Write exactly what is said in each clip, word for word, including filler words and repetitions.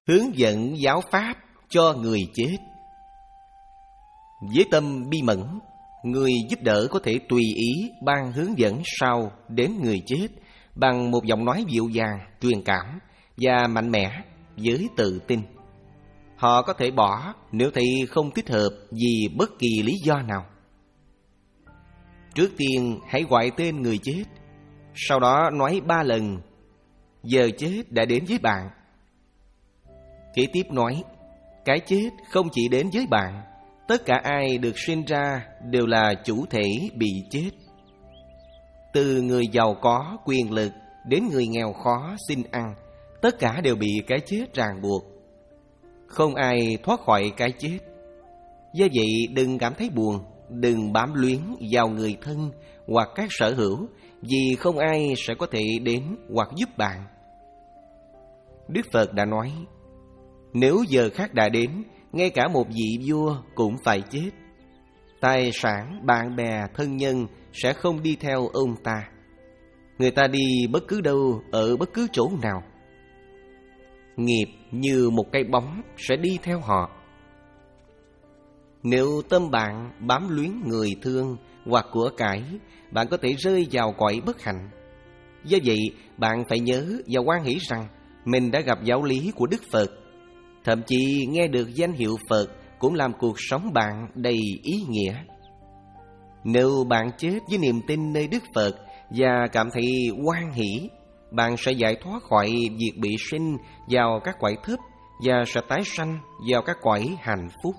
hướng dẫn giáo pháp cho người chết. Với tâm bi mẫn, người giúp đỡ có thể tùy ý ban hướng dẫn sau đến người chết bằng một giọng nói dịu dàng, truyền cảm và mạnh mẽ với tự tin. Họ có thể bỏ nếu thấy không thích hợp vì bất kỳ lý do nào. Trước tiên hãy gọi tên người chết, sau đó nói ba lần: giờ chết đã đến với bạn. Kế tiếp nói: cái chết không chỉ đến với bạn, tất cả ai được sinh ra đều là chủ thể bị chết. Từ người giàu có quyền lực đến người nghèo khó xin ăn, tất cả đều bị cái chết ràng buộc. Không ai thoát khỏi cái chết. Do vậy đừng cảm thấy buồn, đừng bám luyến vào người thân hoặc các sở hữu, vì không ai sẽ có thể đến hoặc giúp bạn. Đức Phật đã nói, nếu giờ khắc đã đến, ngay cả một vị vua cũng phải chết. Tài sản, bạn bè, thân nhân sẽ không đi theo ông ta. Người ta đi bất cứ đâu, ở bất cứ chỗ nào. Nghiệp như một cái bóng sẽ đi theo họ. Nếu tâm bạn bám luyến người thương hoặc của cải, bạn có thể rơi vào cõi bất hạnh. Do vậy, bạn phải nhớ và hoan hỷ rằng mình đã gặp giáo lý của Đức Phật. Thậm chí nghe được danh hiệu Phật cũng làm cuộc sống bạn đầy ý nghĩa. Nếu bạn chết với niềm tin nơi Đức Phật và cảm thấy hoan hỷ, bạn sẽ giải thoát khỏi việc bị sinh vào các cõi thấp và sẽ tái sanh vào các cõi hạnh phúc.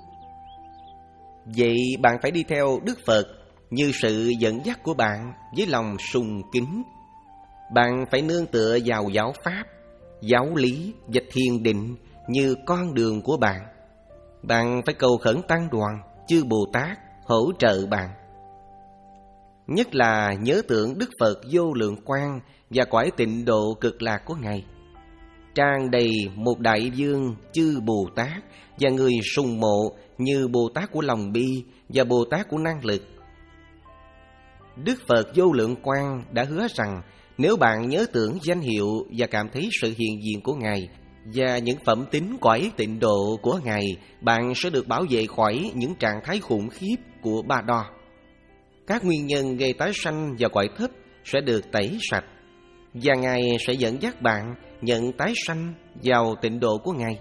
Vậy bạn phải đi theo Đức Phật như sự dẫn dắt của bạn với lòng sùng kính. Bạn phải nương tựa vào giáo pháp, giáo lý và thiền định như con đường của bạn. Bạn phải cầu khẩn tăng đoàn, chư Bồ Tát hỗ trợ bạn. Nhất là nhớ tưởng Đức Phật vô lượng quang và cõi tịnh độ cực lạc của Ngài. Tràn đầy một đại vương chư Bồ Tát và người sùng mộ như Bồ Tát của lòng bi và Bồ Tát của năng lực. Đức Phật vô lượng quang đã hứa rằng nếu bạn nhớ tưởng danh hiệu và cảm thấy sự hiện diện của Ngài và những phẩm tính cõi tịnh độ của Ngài, bạn sẽ được bảo vệ khỏi những trạng thái khủng khiếp của Ba Đo. Các nguyên nhân gây tái sanh và cõi thấp sẽ được tẩy sạch, và Ngài sẽ dẫn dắt bạn nhận tái sanh vào tịnh độ của Ngài.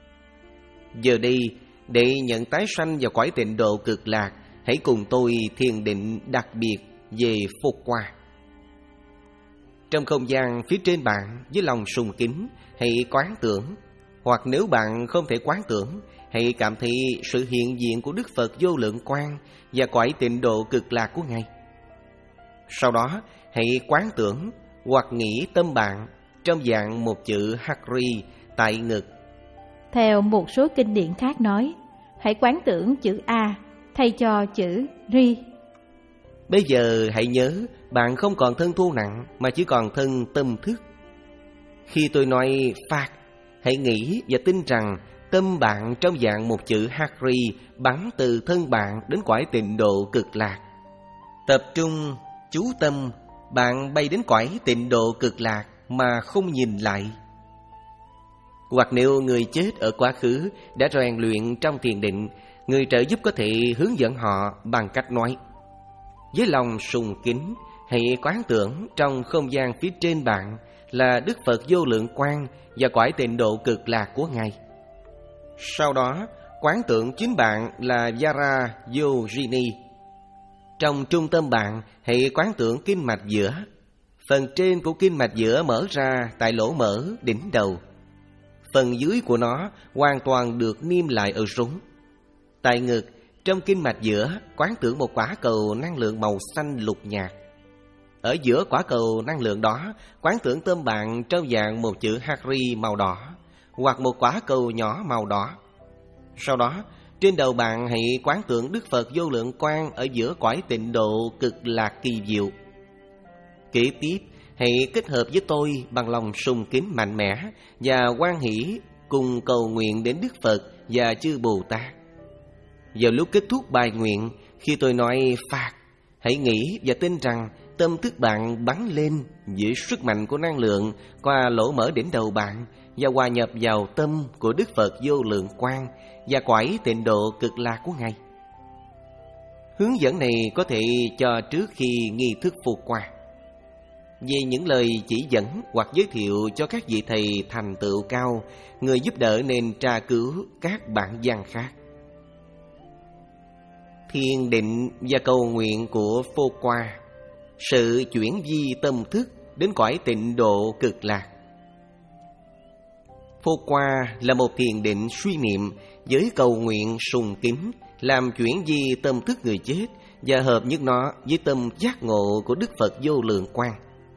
Giờ đây, để nhận tái sanh vào cõi tịnh độ cực lạc, hãy cùng tôi thiền định đặc biệt về Phục Hoa. Trong không gian phía trên bạn, với lòng sùng kính, hãy quán tưởng, hoặc nếu bạn không thể quán tưởng, hãy cảm thấy sự hiện diện của Đức Phật vô lượng quang và cõi tịnh độ cực lạc của Ngài. Sau đó, hãy quán tưởng hoặc nghĩ tâm bạn trong dạng một chữ Hari tại ngực. Theo một số kinh điển khác nói, hãy quán tưởng chữ A thay cho chữ Ri. Bây giờ hãy nhớ, bạn không còn thân thô nặng mà chỉ còn thân tâm thức. Khi tôi nói phạt, hãy nghĩ và tin rằng tâm bạn trong dạng một chữ Hari bắn từ thân bạn đến cõi tịnh độ cực lạc. Tập trung, chú tâm, bạn bay đến cõi tịnh độ cực lạc mà không nhìn lại. Hoặc nếu người chết ở quá khứ đã rèn luyện trong thiền định, người trợ giúp có thể hướng dẫn họ bằng cách nói: với lòng sùng kính, hãy quán tưởng trong không gian phía trên bạn là Đức Phật vô lượng quang và cõi tịnh độ cực lạc của Ngài. Sau đó, quán tưởng chính bạn là Vara Yogini. Trong trung tâm bạn, hãy quán tưởng kinh mạch giữa. Phần trên của kinh mạch giữa mở ra tại lỗ mở đỉnh đầu. Phần dưới của nó hoàn toàn được niêm lại ở rốn. Tại ngực, trong kinh mạch giữa, quán tưởng một quả cầu năng lượng màu xanh lục nhạt. Ở giữa quả cầu năng lượng đó, quán tưởng tâm bạn trong dạng một chữ Hari màu đỏ, hoặc một quả cầu nhỏ màu đỏ. Sau đó, trên đầu bạn hãy quán tưởng Đức Phật vô lượng quang ở giữa cõi tịnh độ cực lạc kỳ diệu. Kế tiếp, hãy kết hợp với tôi bằng lòng sùng kính mạnh mẽ và hoan hỷ cùng cầu nguyện đến Đức Phật và chư Bồ Tát. Vào lúc kết thúc bài nguyện, khi tôi nói phạt, hãy nghĩ và tin rằng tâm thức bạn bắn lên với sức mạnh của năng lượng qua lỗ mở đỉnh đầu bạn và hòa nhập vào tâm của Đức Phật Vô Lượng Quang và cõi tịnh độ cực lạc của Ngài. Hướng dẫn này có thể cho trước khi nghi thức phục qua. Về những lời chỉ dẫn hoặc giới thiệu cho các vị thầy thành tựu cao, người giúp đỡ nên tra cứu các bản văn khác. Thiền định và cầu nguyện của Phô Qua, sự chuyển di tâm thức đến cõi tịnh độ cực lạc. Phô Qua là một thiền định suy niệm với cầu nguyện sùng kính, làm chuyển di tâm thức người chết và hợp nhất nó với tâm giác ngộ của Đức Phật Vô Lượng Quang.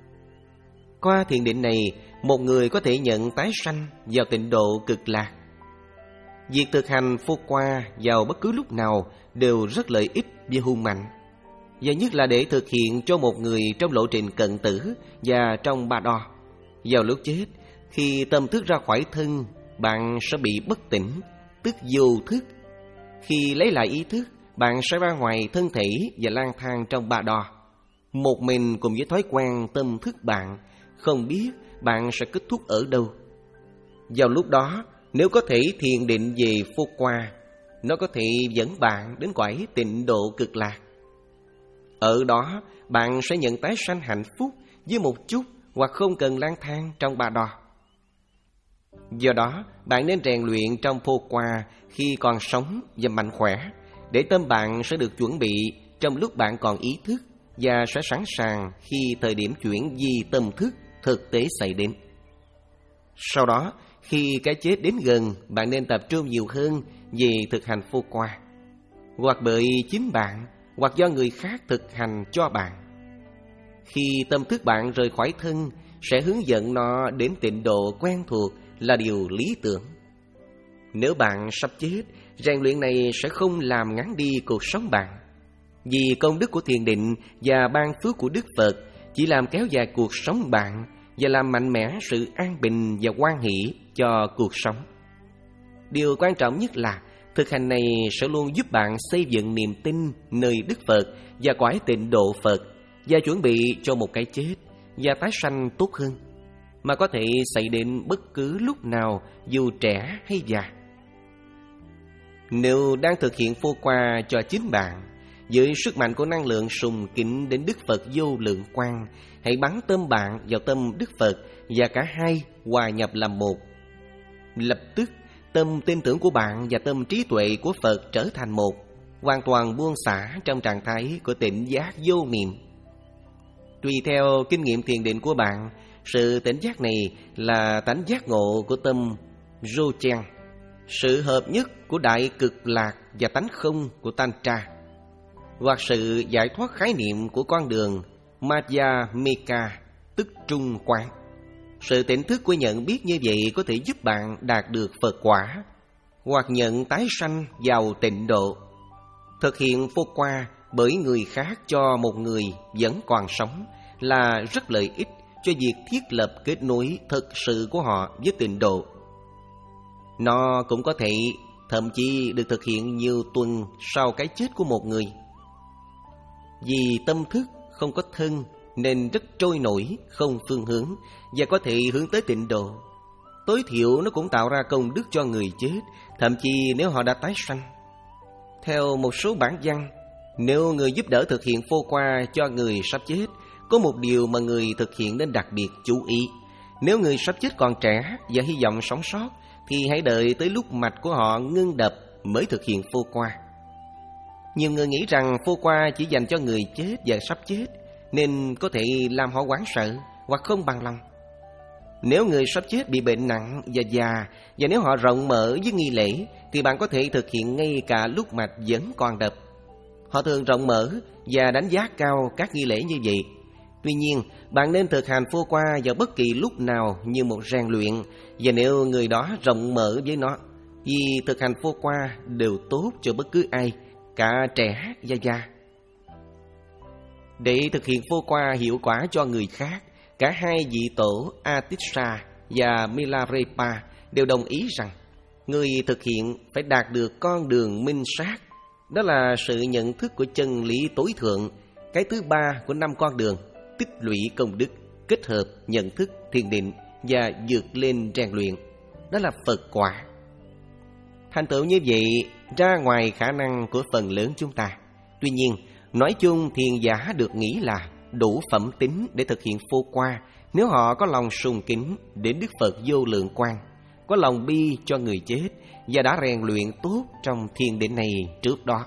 Qua thiền định này, một người có thể nhận tái sanh vào tịnh độ cực lạc. Việc thực hành Phô Qua vào bất cứ lúc nào đều rất lợi ích và hùng mạnh, và nhất là để thực hiện cho một người trong lộ trình cận tử và trong ba đo. Vào lúc chết, khi tâm thức ra khỏi thân, bạn sẽ bị bất tỉnh, tức vô thức. Khi lấy lại ý thức, bạn sẽ ra ngoài thân thể và lang thang trong ba đo, một mình cùng với thói quen tâm thức bạn, không biết bạn sẽ kết thúc ở đâu. Vào lúc đó, nếu có thể thiền định về Phô Qua, nó có thể dẫn bạn đến cõi tịnh độ cực lạc. Ở đó, bạn sẽ nhận tái sanh hạnh phúc với một chút hoặc không cần lang thang trong ba đo. Do đó, bạn nên rèn luyện trong Phô Qua khi còn sống và mạnh khỏe, để tâm bạn sẽ được chuẩn bị trong lúc bạn còn ý thức và sẽ sẵn sàng khi thời điểm chuyển di tâm thức thực tế xảy đến. Sau đó, khi cái chết đến gần, bạn nên tập trung nhiều hơn về thực hành Phô Qua, hoặc bởi chính bạn, hoặc do người khác thực hành cho bạn. Khi tâm thức bạn rời khỏi thân, sẽ hướng dẫn nó đến tịnh độ quen thuộc là điều lý tưởng. Nếu bạn sắp chết, rèn luyện này sẽ không làm ngắn đi cuộc sống bạn, vì công đức của thiền định và ban phước của Đức Phật chỉ làm kéo dài cuộc sống bạn và làm mạnh mẽ sự an bình và hoan hỷ cho cuộc sống. Điều quan trọng nhất là thực hành này sẽ luôn giúp bạn xây dựng niềm tin nơi Đức Phật và cõi tịnh độ Phật, và chuẩn bị cho một cái chết và tái sanh tốt hơn, mà có thể xảy đến bất cứ lúc nào dù trẻ hay già. Nếu đang thực hiện Phô Qua cho chính bạn, với sức mạnh của năng lượng sùng kính đến Đức Phật Vô Lượng Quang, hãy bắn tâm bạn vào tâm Đức Phật và cả hai hòa nhập làm một. Lập tức, tâm tin tưởng của bạn và tâm trí tuệ của Phật trở thành một, hoàn toàn buông xả trong trạng thái của tỉnh giác vô niệm. Tùy theo kinh nghiệm thiền định của bạn, sự tỉnh giác này là tánh giác ngộ của tâm Dzogchen, sự hợp nhất của đại cực lạc và tánh không của Tantra, hoặc sự giải thoát khái niệm của con đường Madhyamika, tức trung quán. Sự tỉnh thức của nhận biết như vậy có thể giúp bạn đạt được Phật quả, hoặc nhận tái sanh vào tịnh độ. Thực hiện Phô Qua bởi người khác cho một người vẫn còn sống là rất lợi ích cho việc thiết lập kết nối thực sự của họ với tịnh độ. Nó cũng có thể thậm chí được thực hiện nhiều tuần sau cái chết của một người. Vì tâm thức không có thân nên rất trôi nổi, không phương hướng và có thể hướng tới tịnh độ. Tối thiểu nó cũng tạo ra công đức cho người chết, thậm chí nếu họ đã tái sanh. Theo một số bản văn, nếu người giúp đỡ thực hiện Phô Qua cho người sắp chết, có một điều mà người thực hiện nên đặc biệt chú ý. Nếu người sắp chết còn trẻ và hy vọng sống sót, thì hãy đợi tới lúc mạch của họ ngưng đập mới thực hiện Phô Qua. Nhiều người nghĩ rằng Phô Qua chỉ dành cho người chết và sắp chết, nên có thể làm họ hoảng sợ hoặc không bằng lòng. Nếu người sắp chết bị bệnh nặng và già, và nếu họ rộng mở với nghi lễ, thì bạn có thể thực hiện ngay cả lúc mạch vẫn còn đập. Họ thường rộng mở và đánh giá cao các nghi lễ như vậy. Tuy nhiên, bạn nên thực hành Phô Qua vào bất kỳ lúc nào như một rèn luyện, và nếu người đó rộng mở với nó, vì thực hành Phô Qua đều tốt cho bất cứ ai, cả trẻ và già. Để thực hiện Phô Qua hiệu quả cho người khác, cả hai vị tổ Atisha và Milarepa đều đồng ý rằng người thực hiện phải đạt được con đường minh sát. Đó là sự nhận thức của chân lý tối thượng, cái thứ ba của năm con đường, tích lũy công đức, kết hợp nhận thức thiền định và vượt lên rèn luyện. đó là Phật quả. Thành tựu như vậy ra ngoài khả năng của phần lớn chúng ta. Tuy nhiên, nói chung thiền giả được nghĩ là đủ phẩm tính để thực hiện phô qua nếu họ có lòng sùng kính đến Đức Phật Vô Lượng Quang, có lòng bi cho người chết và đã rèn luyện tốt trong thiền định này trước đó.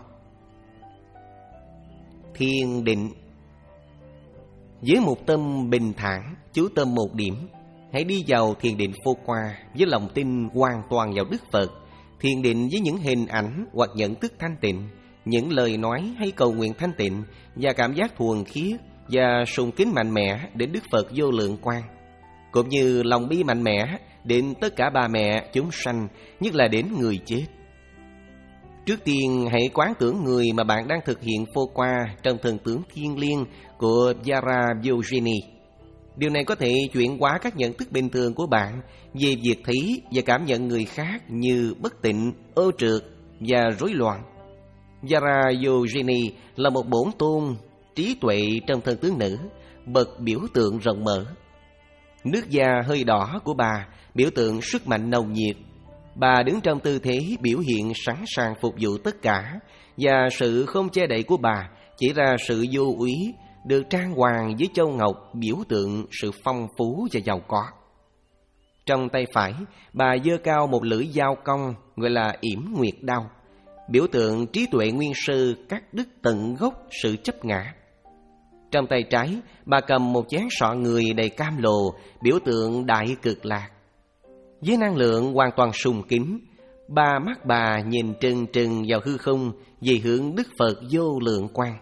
Thiền định với một tâm bình thản, chú tâm một điểm, hãy đi vào thiền định phô qua với lòng tin hoàn toàn vào Đức Phật. Thiền định với những hình ảnh hoặc nhận thức thanh tịnh, những lời nói hay cầu nguyện thanh tịnh và cảm giác thuần khiết và sùng kính mạnh mẽ đến Đức Phật Vô Lượng Quang, cũng như lòng bi mạnh mẽ đến tất cả bà mẹ chúng sanh, nhất là đến người chết. Trước tiên hãy quán tưởng người mà bạn đang thực hiện phô qua trong thần tướng thiêng liêng của Vajra Yogini. Điều này có thể chuyển hóa các nhận thức bình thường của bạn về việc thấy và cảm nhận người khác như bất tịnh, ô trượt và rối loạn. Vajra Yogini là một bổn tôn trí tuệ trong thân tướng nữ, bậc biểu tượng rộng mở. Nước da hơi đỏ của bà biểu tượng sức mạnh nồng nhiệt. Bà đứng trong tư thế biểu hiện sẵn sàng phục vụ tất cả, và sự không che đậy của bà chỉ ra sự vô úy, được trang hoàng với châu ngọc biểu tượng sự phong phú và giàu có. Trong tay phải, bà giơ cao một lưỡi dao cong gọi là yểm nguyệt đao, biểu tượng trí tuệ nguyên sư cắt đứt tận gốc sự chấp ngã. Trong tay trái, bà cầm một chén sọ người đầy cam lồ, biểu tượng đại cực lạc. Với năng lượng hoàn toàn sùng kính, ba mắt bà nhìn trừng trừng vào hư không về hướng Đức Phật Vô Lượng Quang.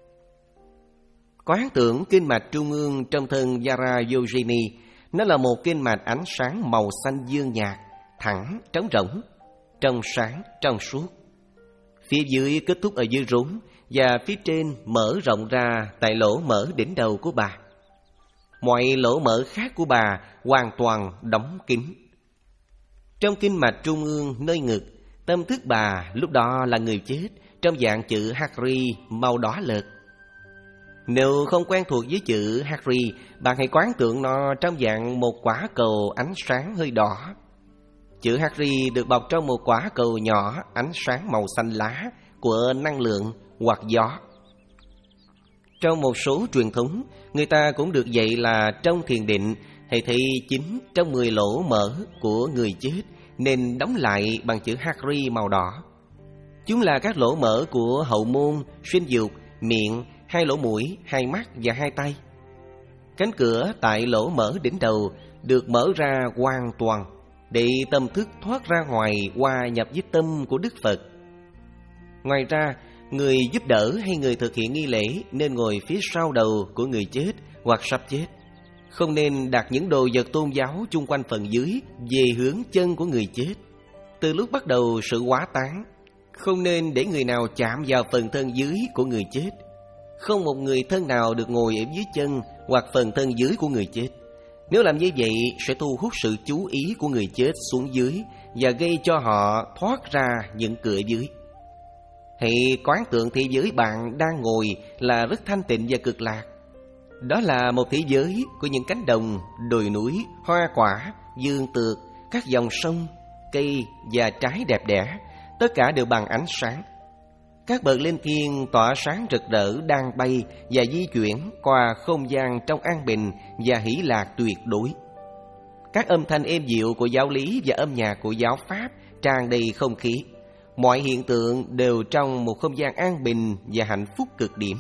Quán tưởng kinh mạch trung ương trong thân Vajra Yogini, nó là một kinh mạch ánh sáng màu xanh dương nhạt, thẳng, trống rỗng, trong sáng, trong suốt. Phía dưới kết thúc ở dưới rốn, và phía trên mở rộng ra tại lỗ mở đỉnh đầu của bà. Mọi lỗ mở khác của bà hoàn toàn đóng kín. Trong kinh mạch trung ương nơi ngực, tâm thức bà lúc đó là người chết trong dạng chữ Hari màu đỏ lợt. Nếu không quen thuộc với chữ Hari, bạn hãy quán tưởng nó trong dạng một quả cầu ánh sáng hơi đỏ. Chữ Hari được bọc trong một quả cầu nhỏ ánh sáng màu xanh lá của năng lượng hoặc gió. Trong một số truyền thống, người ta cũng được dạy là trong thiền định, hãy thấy chính trong mười lỗ mở của người chết nên đóng lại bằng chữ Hari màu đỏ. Chúng là các lỗ mở của hậu môn, sinh dục, miệng, hai lỗ mũi, hai mắt và hai tay. Cánh cửa tại lỗ mở đỉnh đầu được mở ra hoàn toàn để tâm thức thoát ra ngoài hòa nhập với tâm của Đức Phật. Ngoài ra, người giúp đỡ hay người thực hiện nghi lễ nên ngồi phía sau đầu của người chết hoặc sắp chết. Không nên đặt những đồ vật tôn giáo chung quanh phần dưới về hướng chân của người chết. Từ lúc bắt đầu sự hóa táng, không nên để người nào chạm vào phần thân dưới của người chết. Không một người thân nào được ngồi ở dưới chân hoặc phần thân dưới của người chết. Nếu làm như vậy sẽ thu hút sự chú ý của người chết xuống dưới và gây cho họ thoát ra những cửa dưới. Hãy quán tượng thế giới bạn đang ngồi là rất thanh tịnh và cực lạc. Đó là một thế giới của những cánh đồng, đồi núi, hoa quả, vườn tược, các dòng sông, cây và trái đẹp đẽ, tất cả đều bằng ánh sáng. Các bậc linh thiêng tỏa sáng rực rỡ đang bay và di chuyển qua không gian trong an bình và hỷ lạc tuyệt đối. Các âm thanh êm dịu của giáo lý và âm nhạc của giáo pháp tràn đầy không khí. Mọi hiện tượng đều trong một không gian an bình và hạnh phúc cực điểm.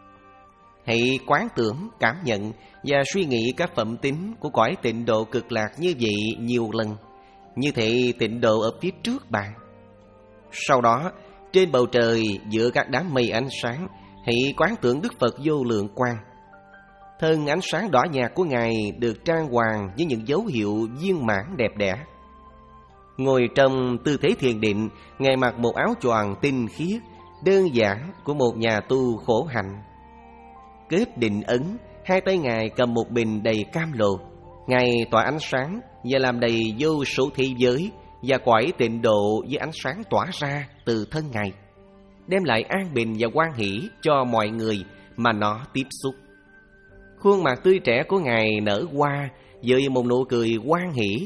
Hãy quán tưởng, cảm nhận và suy nghĩ các phẩm tính của cõi tịnh độ cực lạc như vậy nhiều lần. Như thể tịnh độ ở phía trước bạn. Sau đó, trên bầu trời giữa các đám mây ánh sáng, hãy quán tưởng Đức Phật Vô Lượng Quang. Thân ánh sáng đỏ nhạt của Ngài được trang hoàng với những dấu hiệu viên mãn đẹp đẽ. Ngồi trong tư thế thiền định, Ngài mặc một áo choàng tinh khiết, đơn giản của một nhà tu khổ hạnh. Kết định ấn, hai tay Ngài cầm một bình đầy cam lồ. Ngài tỏa ánh sáng và làm đầy vô số thế giới và cõi tịnh độ với ánh sáng tỏa ra từ thân Ngài, đem lại an bình và hoan hỷ cho mọi người mà nó tiếp xúc. Khuôn mặt tươi trẻ của Ngài nở hoa với một nụ cười hoan hỷ.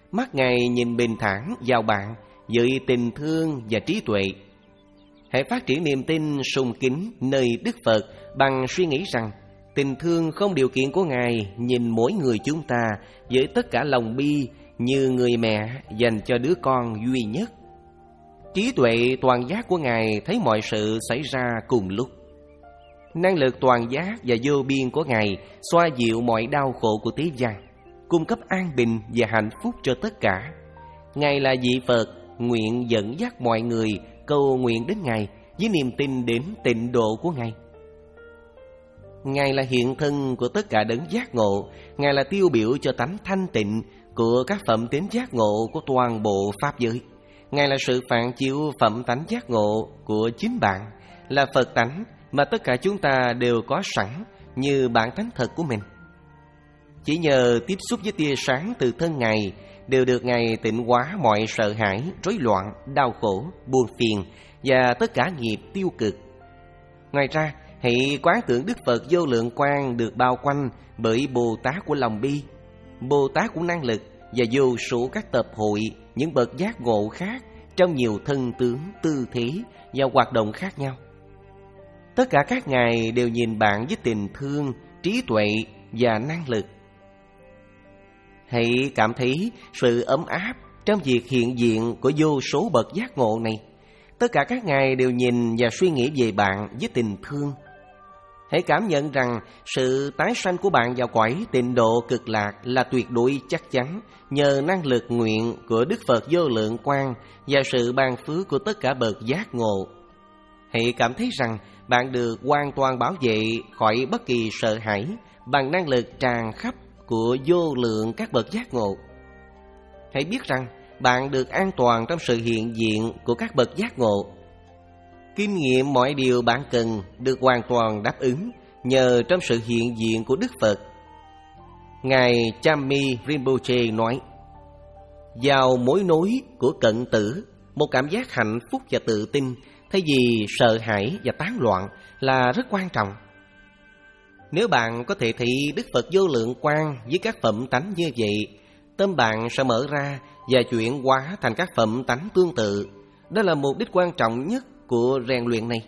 Mắt Ngài nhìn bình thản vào bạn với tình thương và trí tuệ. Hãy phát triển niềm tin sùng kính nơi Đức Phật bằng suy nghĩ rằng tình thương không điều kiện của Ngài nhìn mỗi người chúng ta với tất cả lòng bi như người mẹ dành cho đứa con duy nhất. Trí tuệ toàn giác của Ngài thấy mọi sự xảy ra cùng lúc. Năng lực toàn giác và vô biên của Ngài xoa dịu mọi đau khổ của thế gian, cung cấp an bình và hạnh phúc cho tất cả. Ngài là vị Phật nguyện dẫn dắt mọi người cầu nguyện đến Ngài với niềm tin đến tịnh độ của Ngài. Ngài là hiện thân của tất cả đấng giác ngộ. Ngài là tiêu biểu cho tánh thanh tịnh của các phẩm tính giác ngộ của toàn bộ Pháp giới. Ngài là sự phản chiếu phẩm tánh giác ngộ của chính bạn, là Phật tánh mà tất cả chúng ta đều có sẵn như bản tánh thật của mình. Chỉ nhờ tiếp xúc với tia sáng từ thân Ngài đều được Ngài tịnh hóa mọi sợ hãi, rối loạn, đau khổ, buồn phiền và tất cả nghiệp tiêu cực. Ngoài ra, hãy quán tưởng Đức Phật vô lượng quang được bao quanh bởi Bồ Tát của lòng bi, Bồ Tát của năng lực và vô số các tập hội, những bậc giác ngộ khác trong nhiều thân tướng, tư thế và hoạt động khác nhau. Tất cả các ngài đều nhìn bạn với tình thương, trí tuệ và năng lực. Hãy cảm thấy sự ấm áp trong việc hiện diện của vô số bậc giác ngộ này. Tất cả các ngài đều nhìn và suy nghĩ về bạn với tình thương. Hãy cảm nhận rằng sự tái sanh của bạn vào cõi tịnh độ cực lạc là tuyệt đối chắc chắn nhờ năng lực nguyện của Đức Phật vô lượng quang và sự ban phước của tất cả bậc giác ngộ. Hãy cảm thấy rằng bạn được hoàn toàn bảo vệ khỏi bất kỳ sợ hãi bằng năng lực tràn khắp của vô lượng các bậc giác ngộ. Hãy biết rằng bạn được an toàn trong sự hiện diện của các bậc giác ngộ. Kinh nghiệm mọi điều bạn cần được hoàn toàn đáp ứng nhờ trong sự hiện diện của Đức Phật. Ngài Chammi Rinpoche nói, vào mối nối của cận tử, một cảm giác hạnh phúc và tự tin thay vì sợ hãi và tán loạn là rất quan trọng. Nếu bạn có thể thấy Đức Phật vô lượng quang với các phẩm tánh như vậy, tâm bạn sẽ mở ra và chuyển hóa thành các phẩm tánh tương tự. Đó là mục đích quan trọng nhất của rèn luyện này.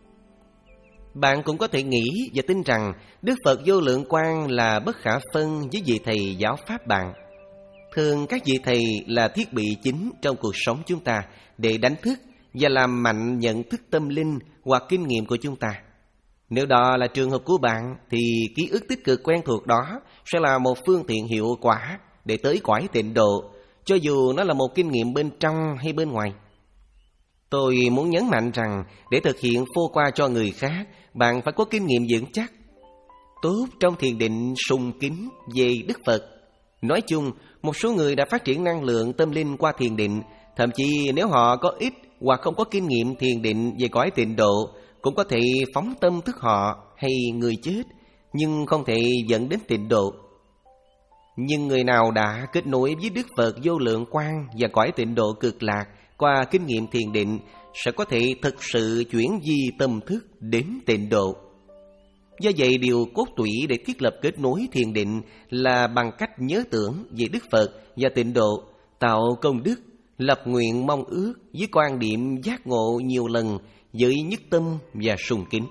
Bạn cũng có thể nghĩ và tin rằng Đức Phật vô lượng quang là bất khả phân với vị thầy giáo pháp bạn. Thường các vị thầy là thiết bị chính trong cuộc sống chúng ta để đánh thức và làm mạnh nhận thức tâm linh hoặc kinh nghiệm của chúng ta. Nếu đó là trường hợp của bạn thì ký ức tích cực quen thuộc đó sẽ là một phương tiện hiệu quả để tới cõi tịnh độ, cho dù nó là một kinh nghiệm bên trong hay bên ngoài. Tôi muốn nhấn mạnh rằng để thực hiện phô qua cho người khác, bạn phải có kinh nghiệm vững chắc, tốt trong thiền định sùng kính về Đức Phật. Nói chung, một số người đã phát triển năng lượng tâm linh qua thiền định, thậm chí nếu họ có ít hoặc không có kinh nghiệm thiền định về cõi tịnh độ, cũng có thể phóng tâm thức họ hay người chết, nhưng không thể dẫn đến tịnh độ. Nhưng người nào đã kết nối với Đức Phật vô lượng quang và cõi tịnh độ cực lạc qua kinh nghiệm thiền định sẽ có thể thực sự chuyển di tâm thức đến tịnh độ. Do vậy, điều cốt tủy để thiết lập kết nối thiền định là bằng cách nhớ tưởng về Đức Phật và tịnh độ, tạo công đức, lập nguyện mong ước với quan điểm giác ngộ nhiều lần với nhất tâm và sùng kính.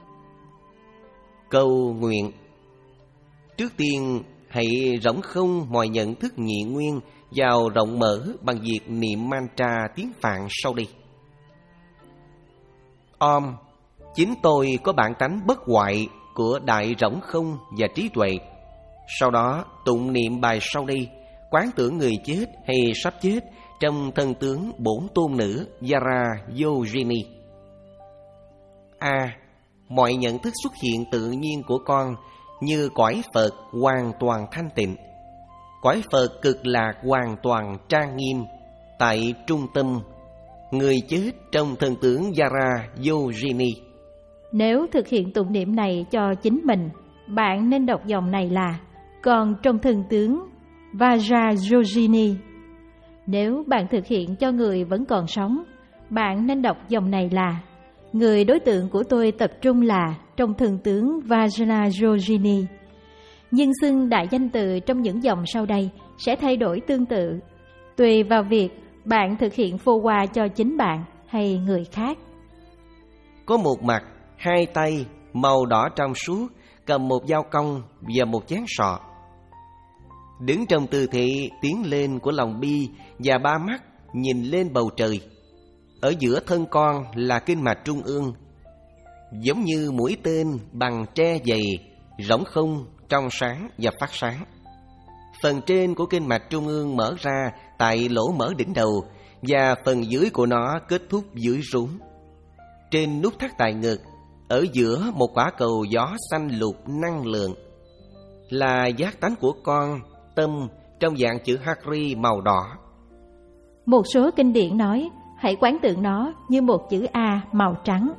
Cầu nguyện. Trước tiên, hãy rỗng không mọi nhận thức nhị nguyên vào rộng mở bằng việc niệm mantra tiếng Phạn sau đây. Om, chính tôi có bản tánh bất hoại của đại rỗng không và trí tuệ. Sau đó tụng niệm bài sau đây, quán tưởng người chết hay sắp chết trong thân tướng bổn tôn nữ Yara Yogini. A. Mọi nhận thức xuất hiện tự nhiên của con như cõi Phật hoàn toàn thanh tịnh, cõi Phật cực lạc hoàn toàn trang nghiêm tại trung tâm, người chết trong thân tướng Yara Yogini. Nếu thực hiện tụng niệm này cho chính mình, bạn nên đọc dòng này là còn trong thân tướng Vajra Yogini. Nếu bạn thực hiện cho người vẫn còn sống, bạn nên đọc dòng này là người đối tượng của tôi tập trung là trong thân tướng Vajra Yogini. Nhưng xưng đại danh từ trong những dòng sau đây sẽ thay đổi tương tự tùy vào việc bạn thực hiện phô qua cho chính bạn hay người khác. Có một mặt, hai tay, màu đỏ trong suốt, cầm một dao cong và một chén sọ. Đứng trong tư thế tiến lên của lòng bi và ba mắt nhìn lên bầu trời. Ở giữa thân con là kinh mạch trung ương, giống như mũi tên bằng tre dày, rỗng không, trong sáng và phát sáng. Phần trên của kinh mạch trung ương mở ra tại lỗ mở đỉnh đầu, và phần dưới của nó kết thúc dưới rốn. Trên nút thắt tại ngực, ở giữa một quả cầu gió xanh lục năng lượng, là giác tánh của con, tâm, trong dạng chữ Hari màu đỏ. Một số kinh điển nói, hãy quán tưởng nó như một chữ A màu trắng.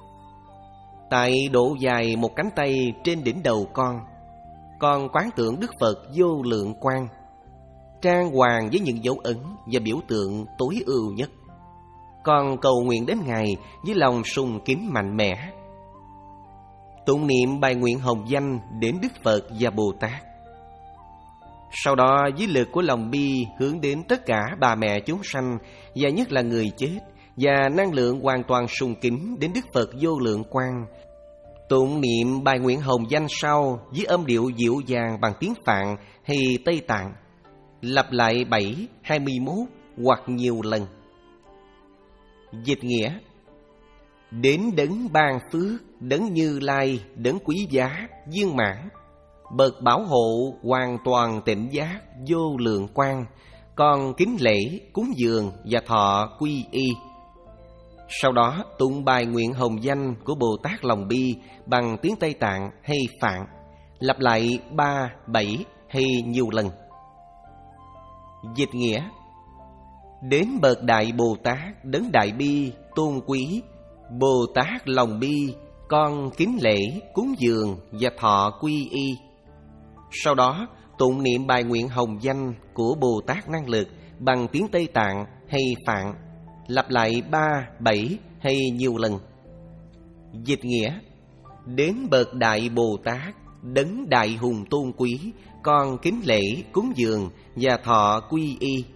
Tại độ dài một cánh tay trên đỉnh đầu con, con quán tưởng Đức Phật vô lượng quang, trang hoàng với những dấu ấn và biểu tượng tối ưu nhất. Con cầu nguyện đến Ngài với lòng sùng kính mạnh mẽ. Tụng niệm bài nguyện hồng danh đến Đức Phật và Bồ Tát. Sau đó với lực của lòng bi hướng đến tất cả bà mẹ chúng sanh, và nhất là người chết, và năng lượng hoàn toàn sùng kính đến Đức Phật vô lượng quang. Tụng niệm bài nguyện hồng danh sau với âm điệu dịu dàng bằng tiếng Phạn hay Tây Tạng, lặp lại bảy, hai mươi mốt hoặc nhiều lần. Dịch nghĩa: đến đấng ban phước, đấng Như Lai, đấng quý giá, viên mãn, bậc bảo hộ hoàn toàn tịnh giác, vô lượng quang, con kính lễ, cúng dường và thọ quy y. Sau đó tụng bài nguyện hồng danh của Bồ Tát lòng bi bằng tiếng Tây Tạng hay Phạn, lặp lại ba, bảy hay nhiều lần. Dịch nghĩa: đến bậc đại Bồ Tát, đấng đại bi, tôn quý, Bồ Tát lòng bi, con kính lễ, cúng dường và thọ quy y. Sau đó tụng niệm bài nguyện hồng danh của Bồ Tát năng lực bằng tiếng Tây Tạng hay Phạn, lặp lại ba, bảy hay nhiều lần. Dịch nghĩa: đến bậc đại Bồ Tát, đấng đại hùng tôn quý, con kính lễ, cúng dường và thọ quy y.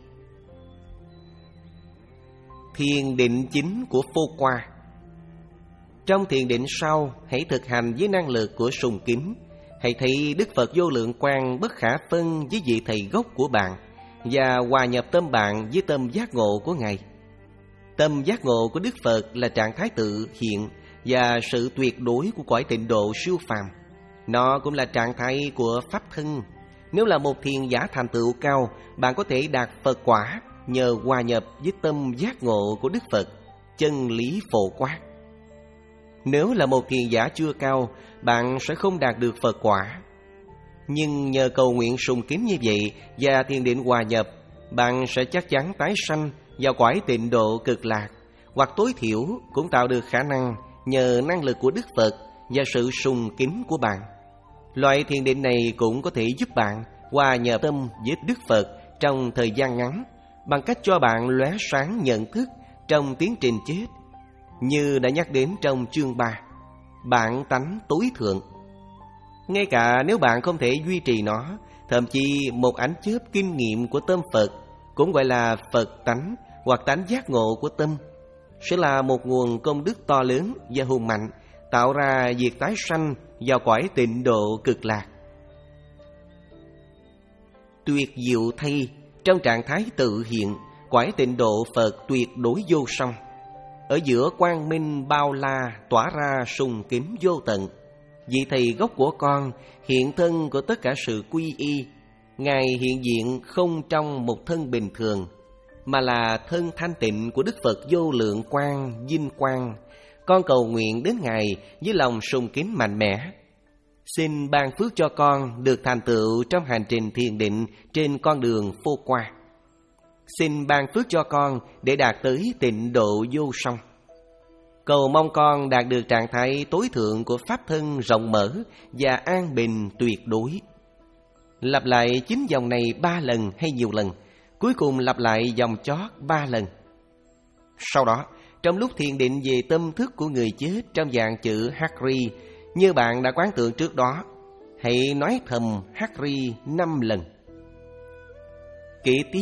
Thiền định chính của Phô Qua. Trong thiền định sau, hãy thực hành với năng lực của sùng kính. Hãy thấy Đức Phật vô lượng quang bất khả phân với vị thầy gốc của bạn, và hòa nhập tâm bạn với tâm giác ngộ của Ngài. Tâm giác ngộ của Đức Phật là trạng thái tự hiện và sự tuyệt đối của cõi tịnh độ siêu phàm. Nó cũng là trạng thái của pháp thân. Nếu là một thiền giả thành tựu cao, bạn có thể đạt Phật quả nhờ hòa nhập với tâm giác ngộ của Đức Phật, chân lý phổ quát. Nếu là một thiền giả chưa cao, bạn sẽ không đạt được Phật quả. Nhưng nhờ cầu nguyện sùng kính như vậy và thiền định hòa nhập, bạn sẽ chắc chắn tái sanh vào cõi tịnh độ cực lạc, hoặc tối thiểu cũng tạo được khả năng nhờ năng lực của Đức Phật và sự sùng kính của bạn. Loại thiền định này cũng có thể giúp bạn hòa nhập tâm với Đức Phật trong thời gian ngắn, bằng cách cho bạn lóe sáng nhận thức trong tiến trình chết, như đã nhắc đến trong chương ba, bản tánh tối thượng. Ngay cả nếu bạn không thể duy trì nó, thậm chí một ánh chớp kinh nghiệm của tâm Phật, cũng gọi là Phật tánh hoặc tánh giác ngộ của tâm, sẽ là một nguồn công đức to lớn và hùng mạnh, tạo ra việc tái sanh vào cõi tịnh độ cực lạc. Tuyệt diệu thay, trong trạng thái tự hiện, cõi tịnh độ Phật tuyệt đối vô song. Ở giữa quang minh bao la tỏa ra sùng kính vô tận. Vị thầy gốc của con, hiện thân của tất cả sự quy y, Ngài hiện diện không trong một thân bình thường, mà là thân thanh tịnh của Đức Phật vô lượng quang, vinh quang. Con cầu nguyện đến Ngài với lòng sùng kính mạnh mẽ. Xin ban phước cho con được thành tựu trong hành trình thiền định trên con đường Phô Qua. Xin ban phước cho con để đạt tới tịnh độ vô song. Cầu mong con đạt được trạng thái tối thượng của pháp thân rộng mở và an bình tuyệt đối. Lặp lại chính dòng này ba lần hay nhiều lần, cuối cùng lặp lại dòng chót ba lần. Sau đó, trong lúc thiền định về tâm thức của người chết trong dạng chữ Hari, như bạn đã quán tưởng trước đó, hãy nói thầm Hari năm lần. Kế tiếp,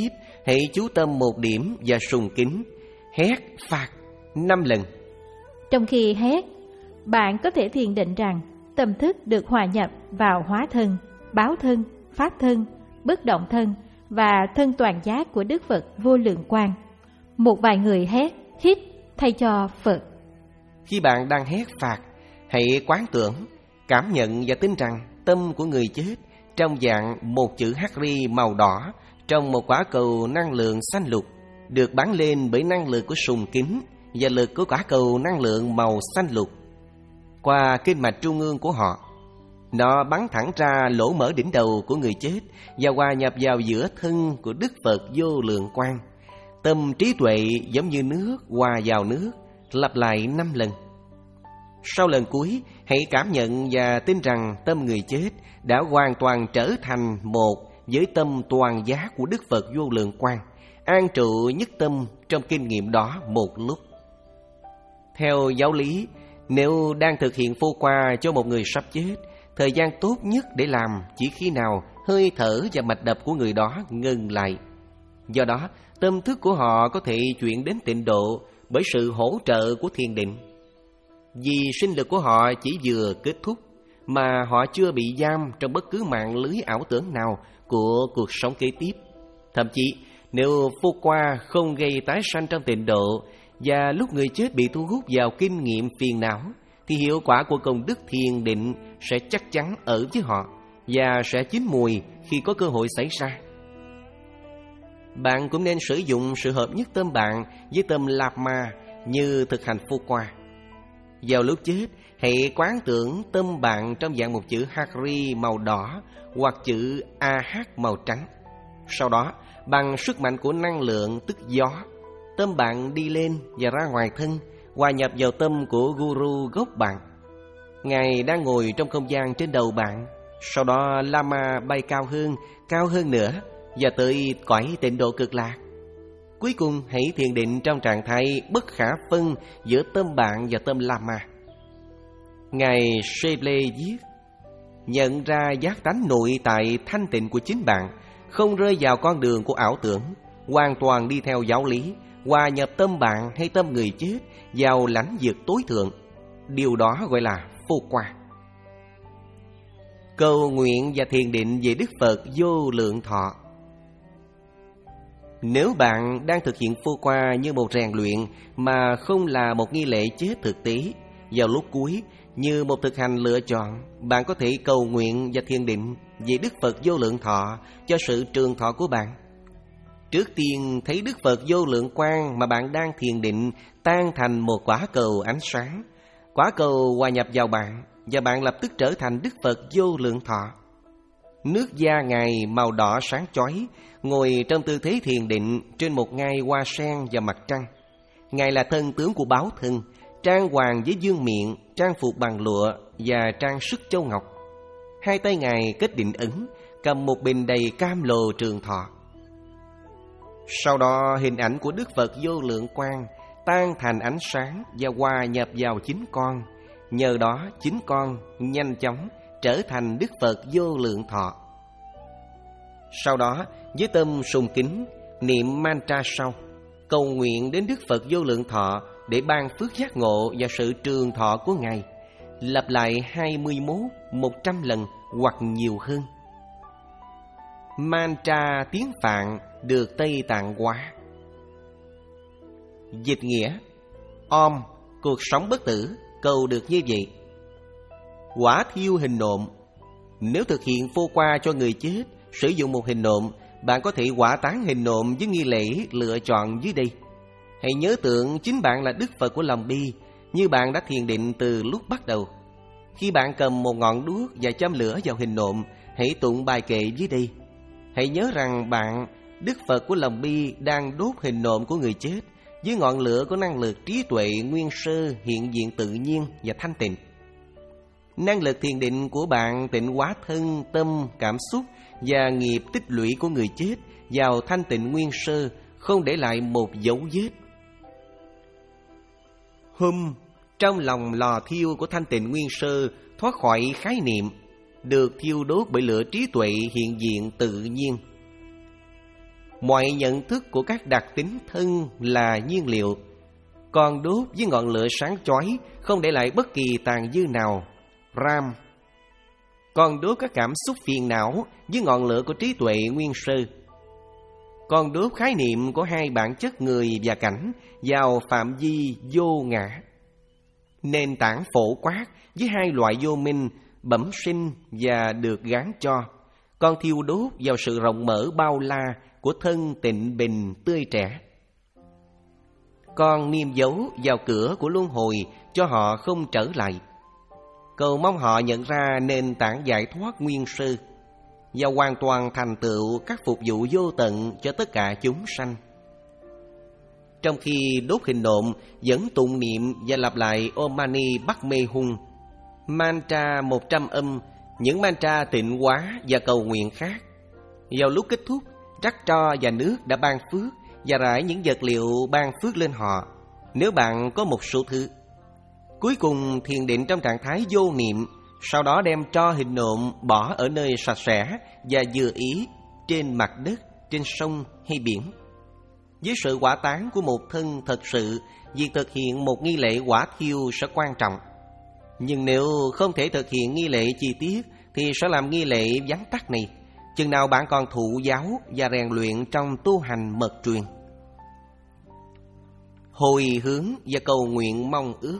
hãy chú tâm một điểm và sùng kính, hét phạt năm lần. Trong khi hét, bạn có thể thiền định rằng tâm thức được hòa nhập vào hóa thân, báo thân, pháp thân, bất động thân và thân toàn giác của Đức Phật Vô Lượng Quang. Một vài người hét, hít thay cho Phật. Khi bạn đang hét phạt, hãy quán tưởng, cảm nhận và tin rằng tâm của người chết trong dạng một chữ Hari màu đỏ trong một quả cầu năng lượng xanh lục được bắn lên bởi năng lực của sùng kính và lực của quả cầu năng lượng màu xanh lục qua kinh mạch trung ương của họ. Nó bắn thẳng ra lỗ mở đỉnh đầu của người chết và hòa nhập vào giữa thân của Đức Phật Vô Lượng Quang. Tâm trí tuệ giống như nước hòa vào nước, lặp lại năm lần. Sau lần cuối, hãy cảm nhận và tin rằng tâm người chết đã hoàn toàn trở thành một với tâm toàn giác của Đức Phật Vô Lượng Quang, an trụ nhất tâm trong kinh nghiệm đó một lúc. Theo giáo lý, nếu đang thực hiện phô qua cho một người sắp chết, thời gian tốt nhất để làm chỉ khi nào hơi thở và mạch đập của người đó ngừng lại. Do đó, tâm thức của họ có thể chuyển đến tịnh độ bởi sự hỗ trợ của thiền định. Vì sinh lực của họ chỉ vừa kết thúc, mà họ chưa bị giam trong bất cứ mạng lưới ảo tưởng nào của cuộc sống kế tiếp. Thậm chí, nếu phô qua không gây tái sanh trong tịnh độ, và lúc người chết bị thu hút vào kinh nghiệm phiền não, thì hiệu quả của công đức thiền định sẽ chắc chắn ở với họ và sẽ chín mùi khi có cơ hội xảy ra. Bạn cũng nên sử dụng sự hợp nhất tâm bạn với tâm Lạt Ma như thực hành phô qua. Vào lúc chết, hãy quán tưởng tâm bạn trong dạng một chữ Hari màu đỏ hoặc chữ a hát màu trắng. Sau đó, bằng sức mạnh của năng lượng tức gió, tâm bạn đi lên và ra ngoài thân, hòa nhập vào tâm của Guru gốc bạn. Ngài đang ngồi trong không gian trên đầu bạn. Sau đó Lama bay cao hơn, cao hơn nữa và tới cõi tịnh độ cực lạc. Cuối cùng hãy thiền định trong trạng thái bất khả phân giữa tâm bạn và tâm Lama. Ngài Sheble viết: nhận ra giác tánh nội tại thanh tịnh của chính bạn, không rơi vào con đường của ảo tưởng, hoàn toàn đi theo giáo lý, hòa nhập tâm bạn hay tâm người chết vào lãnh vực tối thượng. Điều đó gọi là phô qua. Cầu nguyện và thiền định về Đức Phật Vô Lượng Thọ. Nếu bạn đang thực hiện phô qua như một rèn luyện mà không là một nghi lễ chết thực tế, vào lúc cuối như một thực hành lựa chọn, bạn có thể cầu nguyện và thiền định về Đức Phật Vô Lượng Thọ cho sự trường thọ của bạn. Trước tiên thấy Đức Phật Vô Lượng Quang mà bạn đang thiền định tan thành một quả cầu ánh sáng. Quả cầu hòa nhập vào bạn và bạn lập tức trở thành Đức Phật Vô Lượng Thọ. Nước da Ngài màu đỏ sáng chói, ngồi trong tư thế thiền định trên một ngai hoa sen và mặt trăng. Ngài là thân tướng của báo thân, trang hoàng với vương miện, trang phục bằng lụa và trang sức châu ngọc. Hai tay Ngài kết định ấn, cầm một bình đầy cam lồ trường thọ. Sau đó hình ảnh của Đức Phật Vô Lượng Quang tan thành ánh sáng và hòa nhập vào chính con. Nhờ đó chính con nhanh chóng trở thành Đức Phật Vô Lượng Thọ. Sau đó với tâm sùng kính niệm mantra sau, cầu nguyện đến Đức Phật Vô Lượng Thọ để ban phước giác ngộ và sự trường thọ của Ngài. Lặp lại hai mươi mốt, một trăm lần hoặc nhiều hơn. Mantra tiếng Phạn được Tây Tạng hóa. Dịch nghĩa: Om, cuộc sống bất tử, cầu được như vậy. Quả thiêu hình nộm. Nếu thực hiện phô qua cho người chết, sử dụng một hình nộm, bạn có thể hỏa táng hình nộm với nghi lễ lựa chọn dưới đây. Hãy nhớ tượng chính bạn là Đức Phật của lòng bi, như bạn đã thiền định từ lúc bắt đầu. Khi bạn cầm một ngọn đuốc và châm lửa vào hình nộm, hãy tụng bài kệ dưới đây. Hãy nhớ rằng bạn, Đức Phật của lòng bi, đang đốt hình nộm của người chết với ngọn lửa của năng lực trí tuệ nguyên sơ hiện diện tự nhiên và thanh tịnh. Năng lực thiền định của bạn tịnh hóa thân, tâm, cảm xúc và nghiệp tích lũy của người chết vào thanh tịnh nguyên sơ, không để lại một dấu vết. Hum, trong lòng lò thiêu của thanh tịnh nguyên sơ thoát khỏi khái niệm, được thiêu đốt bởi lửa trí tuệ hiện diện tự nhiên. Mọi nhận thức của các đặc tính thân là nhiên liệu, còn đốt với ngọn lửa sáng chói, không để lại bất kỳ tàn dư nào, Ram. Còn đốt các cảm xúc phiền não với ngọn lửa của trí tuệ nguyên sơ. Còn đốt khái niệm của hai bản chất người và cảnh vào phạm vi vô ngã. Nền tảng phổ quát với hai loại vô minh bẩm sinh và được gán cho, còn thiêu đốt vào sự rộng mở bao la của thân tịnh bình tươi trẻ. Con niêm dấu vào cửa của luân hồi cho họ không trở lại, cầu mong họ nhận ra nền tảng giải thoát nguyên sơ và hoàn toàn thành tựu các phục vụ vô tận cho tất cả chúng sanh. Trong khi đốt hình nộm vẫn tụng niệm và lặp lại Om Mani Padme Hum, mantra một trăm âm, những mantra tịnh hóa và cầu nguyện khác. Vào lúc kết thúc, rắc tro và nước đã ban phước và rải những vật liệu ban phước lên họ, nếu bạn có một số thứ. Cuối cùng thiền định trong trạng thái vô niệm, sau đó đem tro hình nộm bỏ ở nơi sạch sẽ và vừa ý, trên mặt đất, trên sông hay biển. Với sự hỏa táng của một thân thật sự, việc thực hiện một nghi lễ hỏa thiêu sẽ quan trọng. Nhưng nếu không thể thực hiện nghi lễ chi tiết thì sẽ làm nghi lễ vắn tắt này, chừng nào bạn còn thụ giáo và rèn luyện trong tu hành mật truyền. Hồi hướng và cầu nguyện mong ước.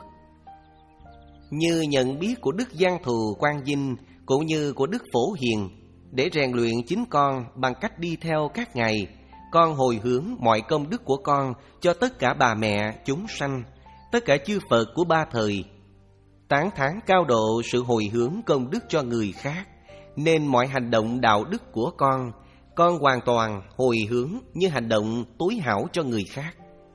Như nhận biết của Đức Văn Thù Quang Vinh cũng như của Đức Phổ Hiền, để rèn luyện chính con bằng cách đi theo các ngài, con hồi hướng mọi công đức của con cho tất cả bà mẹ, chúng sanh, tất cả chư Phật của ba thời. Tán thán cao độ sự hồi hướng công đức cho người khác, nên mọi hành động đạo đức của con, con hoàn toàn hồi hướng như hành động tối hảo cho người khác.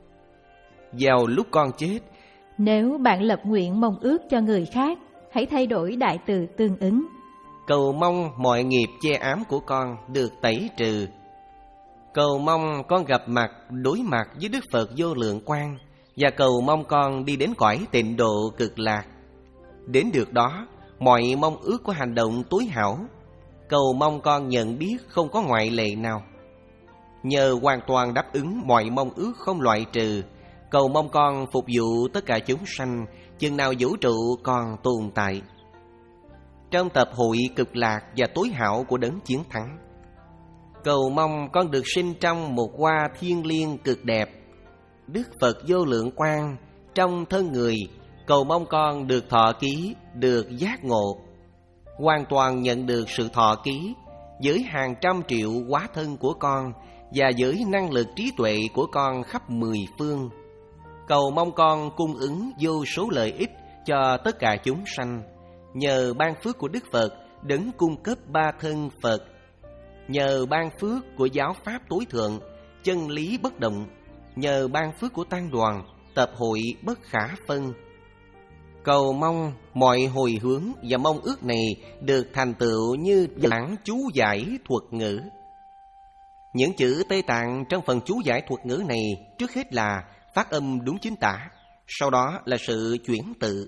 Vào lúc con chết, nếu bạn lập nguyện mong ước cho người khác, hãy thay đổi đại từ tương ứng. Cầu mong mọi nghiệp che ám của con được tẩy trừ. Cầu mong con gặp mặt, đối mặt với Đức Phật Vô Lượng Quang, và cầu mong con đi đến cõi tịnh độ cực lạc. Đến được đó, mọi mong ước của hành động tối hảo, cầu mong con nhận biết không có ngoại lệ nào. Nhờ hoàn toàn đáp ứng mọi mong ước không loại trừ, cầu mong con phục vụ tất cả chúng sanh chừng nào vũ trụ còn tồn tại. Trong tập hội cực lạc và tối hảo của đấng chiến thắng, cầu mong con được sinh trong một hoa thiên liêng cực đẹp, Đức Phật Vô Lượng Quang trong thân người. Cầu mong con được thọ ký, được giác ngộ, hoàn toàn nhận được sự thọ ký với hàng trăm triệu hóa thân của con và với năng lực trí tuệ của con khắp mười phương. Cầu mong con cung ứng vô số lợi ích cho tất cả chúng sanh, nhờ ban phước của Đức Phật đấng cung cấp ba thân Phật, nhờ ban phước của giáo pháp tối thượng, chân lý bất động, nhờ ban phước của tăng đoàn, tập hội bất khả phân. Cầu mong mọi hồi hướng và mong ước này được thành tựu như bản chú giải thuật ngữ. Những chữ Tây Tạng trong phần chú giải thuật ngữ này trước hết là phát âm đúng chính tả, sau đó là sự chuyển tự.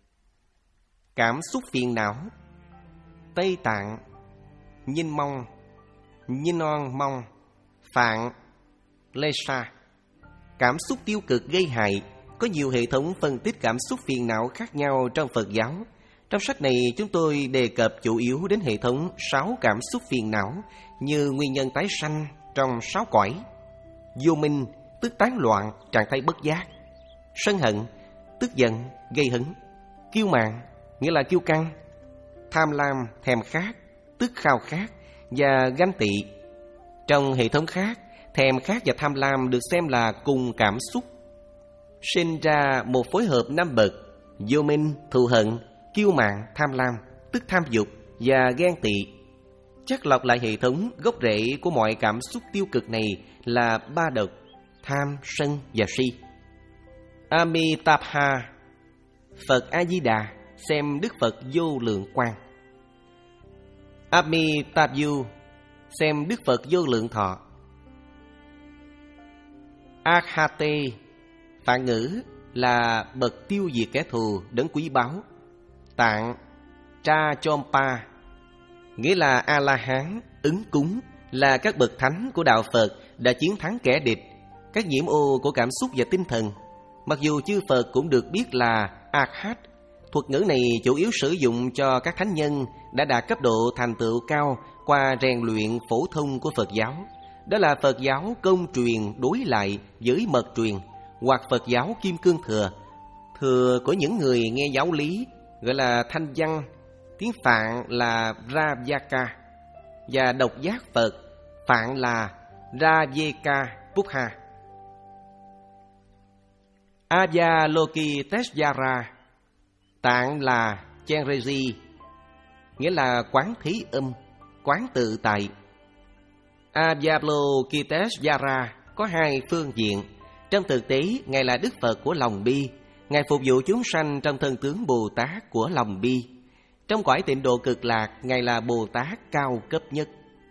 Cảm xúc phiền não, Tây Tạng, Nhìn mong, Nhìn on mong, Phạn, Lê Sa. Cảm xúc tiêu cực gây hại. Có nhiều hệ thống phân tích cảm xúc phiền não khác nhau trong Phật giáo. Trong sách này chúng tôi đề cập chủ yếu đến hệ thống sáu cảm xúc phiền não như nguyên nhân tái sanh trong sáu cõi: vô minh, tức tán loạn, trạng thái bất giác; sân hận, tức giận, gây hứng; kiêu mạn, nghĩa là kiêu căng; tham lam, thèm khát, tức khao khát; và ganh tị. Trong hệ thống khác, thèm khát và tham lam được xem là cùng cảm xúc, sinh ra một phối hợp năm bậc: vô minh, thù hận, kiêu mạn, tham lam, tức tham dục, và ghen tị. Chắc lọc lại hệ thống gốc rễ của mọi cảm xúc tiêu cực này là ba độc: tham, sân và si. Amitabha, Phật A Di Đà xem Đức Phật Vô Lượng Quang. Amitabhu xem Đức Phật Vô Lượng Thọ. Arhate, Phạn ngữ là bậc tiêu diệt kẻ thù, đấng quý báu. Tạng Cha Chompa, nghĩa là A-la-hán, ứng cúng, là các bậc thánh của đạo Phật đã chiến thắng kẻ địch, các nhiễm ô của cảm xúc và tinh thần. Mặc dù chư Phật cũng được biết là Arhat, thuật ngữ này chủ yếu sử dụng cho các thánh nhân đã đạt cấp độ thành tựu cao qua rèn luyện phổ thông của Phật giáo. Đó là Phật giáo công truyền đối lại với mật truyền, hoặc Phật giáo kim cương thừa, thừa của những người nghe giáo lý, gọi là thanh văn, tiếng Phạn là Ravaka, và độc giác Phật, Phạn là Raveka Puha. Avalokitesvara, Tạng là Chenrezi, nghĩa là quán thí âm, quán tự tại. Avalokitesvara có hai phương diện. Trong thực tế, Ngài là Đức Phật của lòng bi, Ngài phục vụ chúng sanh trong thân tướng Bồ Tát của lòng bi. Trong cõi tịnh độ cực lạc, Ngài là Bồ Tát cao cấp nhất.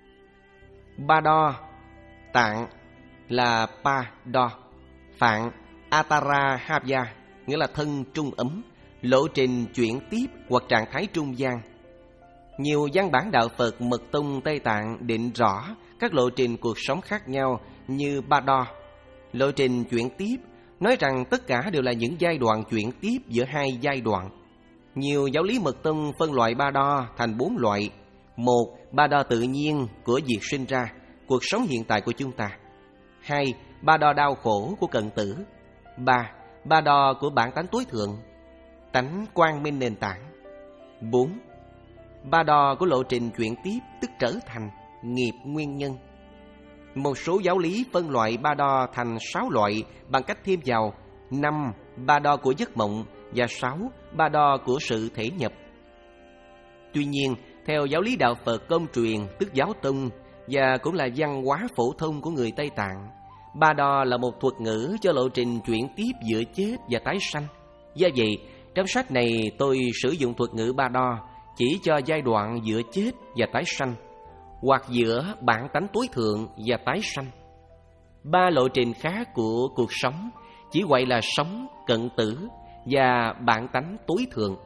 Ba đo, Tạng là Pa đo, Phạn Atara Havya, nghĩa là thân trung ấm, lộ trình chuyển tiếp hoặc trạng thái trung gian. Nhiều văn bản đạo Phật mật tông Tây Tạng định rõ các lộ trình cuộc sống khác nhau như Ba đo, lộ trình chuyển tiếp, nói rằng tất cả đều là những giai đoạn chuyển tiếp giữa hai giai đoạn. Nhiều giáo lý mật tông phân loại Ba đo thành bốn loại. Một, Ba đo tự nhiên của việc sinh ra, cuộc sống hiện tại của chúng ta. Hai, Ba đo đau khổ của cận tử. Ba, Ba đo của bản tánh tối thượng, tánh quang minh nền tảng. Bốn, Ba đo của lộ trình chuyển tiếp, tức trở thành nghiệp nguyên nhân. Một số giáo lý phân loại Ba đo thành sáu loại bằng cách thêm vào năm Ba đo của giấc mộng và sáu Ba đo của sự thể nhập. Tuy nhiên, theo giáo lý đạo Phật công truyền, tức giáo tông, và cũng là văn hóa phổ thông của người Tây Tạng, Ba đo là một thuật ngữ cho lộ trình chuyển tiếp giữa chết và tái sanh. Do vậy, trong sách này tôi sử dụng thuật ngữ Ba đo chỉ cho giai đoạn giữa chết và tái sanh, hoặc giữa bản tánh tối thượng và tái sanh. Ba lộ trình khác của cuộc sống chỉ gọi là sống, cận tử và bản tánh tối thượng.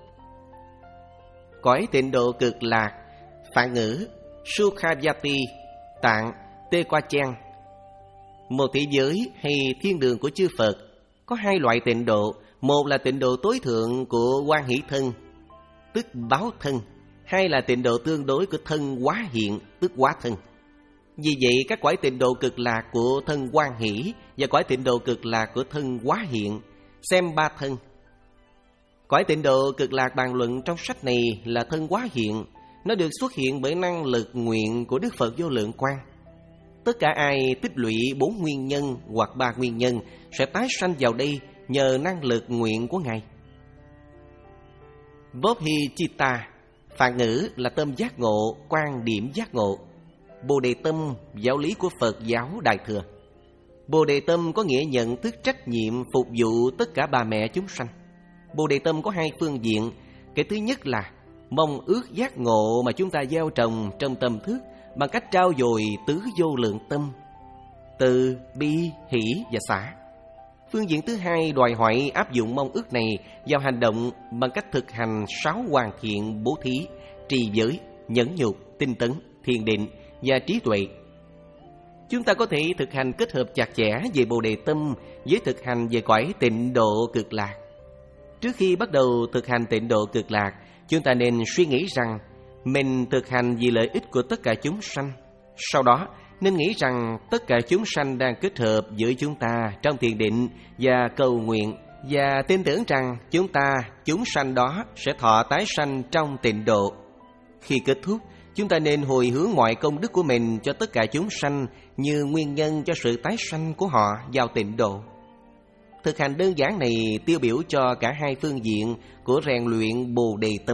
Cõi tịnh độ cực lạc, Phạn ngữ Sukhavati, Tạng Tê Qua Chen. Một thế giới hay thiên đường của chư Phật có hai loại tịnh độ. Một là tịnh độ tối thượng của Quan Hỷ thân, tức báo thân. Hai là tịnh độ tương đối của thân hóa hiện, tức hóa thân. Vì vậy, các cõi tịnh độ cực lạc của thân Quan Hỷ và cõi tịnh độ cực lạc của thân hóa hiện xem ba thân. Cõi tịnh độ cực lạc bàn luận trong sách này là thân hóa hiện. Nó được xuất hiện bởi năng lực nguyện của Đức Phật Vô Lượng Quang. Tất cả ai tích lũy bốn nguyên nhân hoặc ba nguyên nhân sẽ tái sanh vào đây nhờ năng lực nguyện của Ngài. Bodhicitta, Phạn ngữ là tâm giác ngộ, quan điểm giác ngộ. Bồ đề tâm, giáo lý của Phật giáo Đại Thừa. Bồ đề tâm có nghĩa nhận thức trách nhiệm phục vụ tất cả bà mẹ chúng sanh. Bồ đề tâm có hai phương diện. Cái thứ nhất là mong ước giác ngộ mà chúng ta gieo trồng trong tâm thức bằng cách trao dồi tứ vô lượng tâm, từ, bi, hỷ và xả. Phương diện thứ hai đòi hỏi áp dụng mong ước này vào hành động bằng cách thực hành sáu hoàn thiện bố thí, trì giới, nhẫn nhục, tinh tấn, thiền định và trí tuệ. Chúng ta có thể thực hành kết hợp chặt chẽ về Bồ đề tâm với thực hành về cõi tịnh độ cực lạc. Trước khi bắt đầu thực hành tịnh độ cực lạc, chúng ta nên suy nghĩ rằng mình thực hành vì lợi ích của tất cả chúng sanh. Sau đó, nên nghĩ rằng tất cả chúng sanh đang kết hợp với chúng ta trong thiền định và cầu nguyện, và tin tưởng rằng chúng ta, chúng sanh đó sẽ thọ tái sanh trong tịnh độ. Khi kết thúc, chúng ta nên hồi hướng mọi công đức của mình cho tất cả chúng sanh như nguyên nhân cho sự tái sanh của họ vào tịnh độ. Thực hành đơn giản này tiêu biểu cho cả hai phương diện của rèn luyện Bồ đề tâm.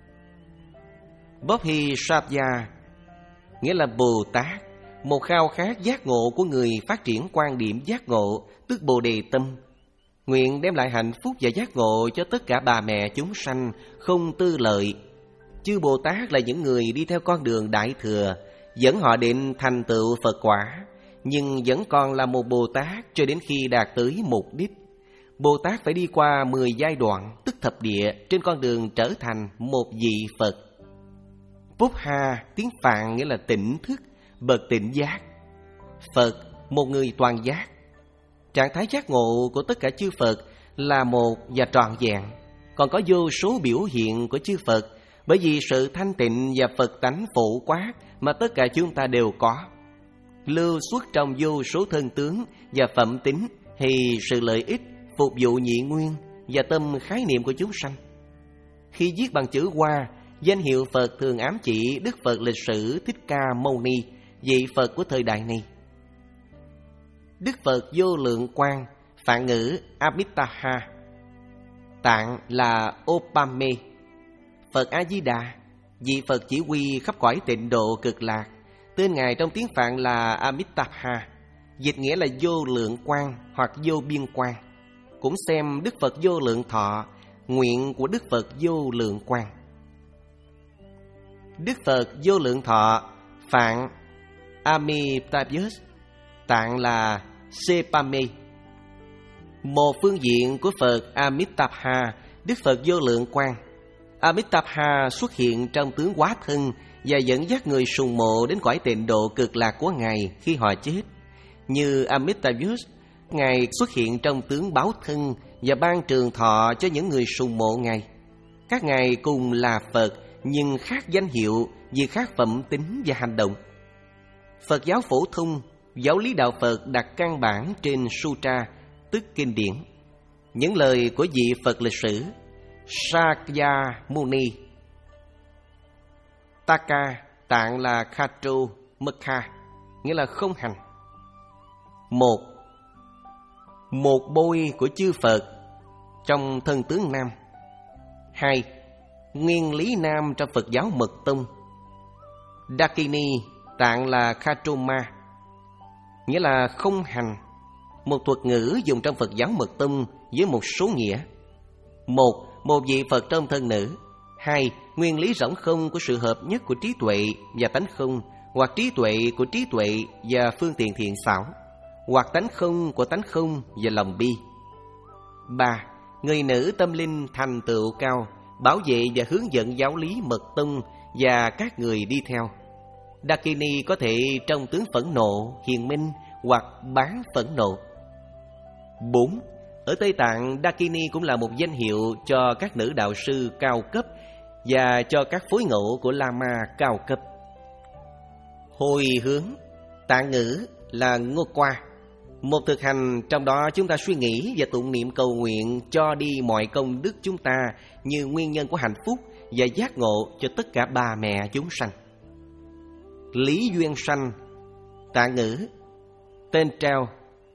Bodhisattva nghĩa là Bồ Tát, một khao khát giác ngộ của người phát triển quan điểm giác ngộ, tức Bồ đề tâm, nguyện đem lại hạnh phúc và giác ngộ cho tất cả bà mẹ chúng sanh không tư lợi. Chư Bồ Tát là những người đi theo con đường Đại Thừa, dẫn họ đến thành tựu Phật quả, nhưng vẫn còn là một Bồ Tát cho đến khi đạt tới mục đích. Bồ Tát phải đi qua mười giai đoạn, tức thập địa, trên con đường trở thành một vị Phật. Puha, tiếng Phạn nghĩa là tỉnh thức, bậc tỉnh giác. Phật, một người toàn giác. Trạng thái giác ngộ của tất cả chư Phật là một và trọn vẹn. Còn có vô số biểu hiện của chư Phật, bởi vì sự thanh tịnh và Phật tánh phổ quát mà tất cả chúng ta đều có, lưu xuất trong vô số thân tướng và phẩm tính hay sự lợi ích phục vụ nhị nguyên và tâm khái niệm của chúng sanh. Khi viết bằng chữ Hoa, danh hiệu Phật thường ám chỉ Đức Phật lịch sử Thích Ca Mâu Ni, vị Phật của thời đại này. Đức Phật Vô Lượng Quang, Phạn ngữ Amitabha, tạng là Opame. Phật A Di Đà, vị Phật chỉ huy khắp cõi tịnh độ cực lạc, tên Ngài trong tiếng Phạn là Amitabha, dịch nghĩa là vô lượng quang hoặc vô biên quang. Cũng xem Đức Phật Vô Lượng Thọ, nguyện của Đức Phật Vô Lượng Quang. Đức Phật Vô Lượng Thọ, Phạn Amitabha, tạng là Sepame. Một phương diện của Phật Amitabha, Đức Phật Vô Lượng Quang. Amitabha xuất hiện trong tướng hóa thân và dẫn dắt người sùng mộ đến cõi tịnh độ cực lạc của Ngài khi họ chết. Như Amitabha, Ngài xuất hiện trong tướng báo thân và ban trường thọ cho những người sùng mộ Ngài. Các Ngài cùng là Phật nhưng khác danh hiệu vì khác phẩm tính và hành động. Phật giáo phổ thông, giáo lý đạo Phật đặt căn bản trên Sutra, tức kinh điển. Những lời của vị Phật lịch sử Sakya Muni. Taka, tạng là Khato Mekha, nghĩa là không hành. Một Một bôi của chư Phật trong thân tướng nam. Hai Nguyên lý nam trong Phật giáo Mật Tông. Dakini, tạng là Khatoma, nghĩa là không hành, một thuật ngữ dùng trong Phật giáo Mật Tông với một số nghĩa. Một, một vị Phật trong thân nữ. Hai, nguyên lý rỗng không của sự hợp nhất của trí tuệ và tánh không, hoặc trí tuệ của trí tuệ và phương tiện thiện xảo, hoặc tánh không của tánh không và lòng bi. Ba, người nữ tâm linh thành tựu cao, bảo vệ và hướng dẫn giáo lý Mật Tông và các người đi theo. Dakini có thể trong tướng phẫn nộ, hiền minh hoặc bán phẫn nộ. Bốn, ở Tây Tạng, Dakini cũng là một danh hiệu cho các nữ đạo sư cao cấp và cho các phối ngẫu của Lama cao cấp. Hồi hướng, tạng ngữ là ngô qua, một thực hành trong đó chúng ta suy nghĩ và tụng niệm cầu nguyện cho đi mọi công đức chúng ta như nguyên nhân của hạnh phúc và giác ngộ cho tất cả bà mẹ chúng sanh. Lý duyên sanh, tạng ngữ tên treo.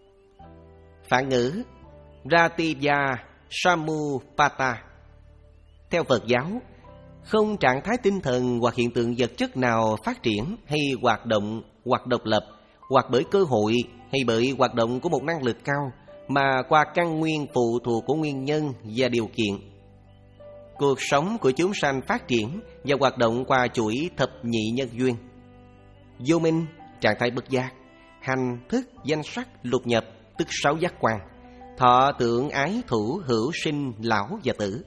Phạn ngữ Ratiya Samupata. Theo Phật giáo, không trạng thái tinh thần hoặc hiện tượng vật chất nào phát triển hay hoạt động hoặc độc lập, hoặc bởi cơ hội hay bởi hoạt động của một năng lực cao, mà qua căn nguyên phụ thuộc của nguyên nhân và điều kiện. Cuộc sống của chúng sanh phát triển và hoạt động qua chuỗi thập nhị nhân duyên. Vô minh, trạng thái bất giác. Hành, thức, danh sắc, lục nhập, tức sáu giác quan. Thọ, tưởng, ái, thủ, hữu, sinh, lão và tử.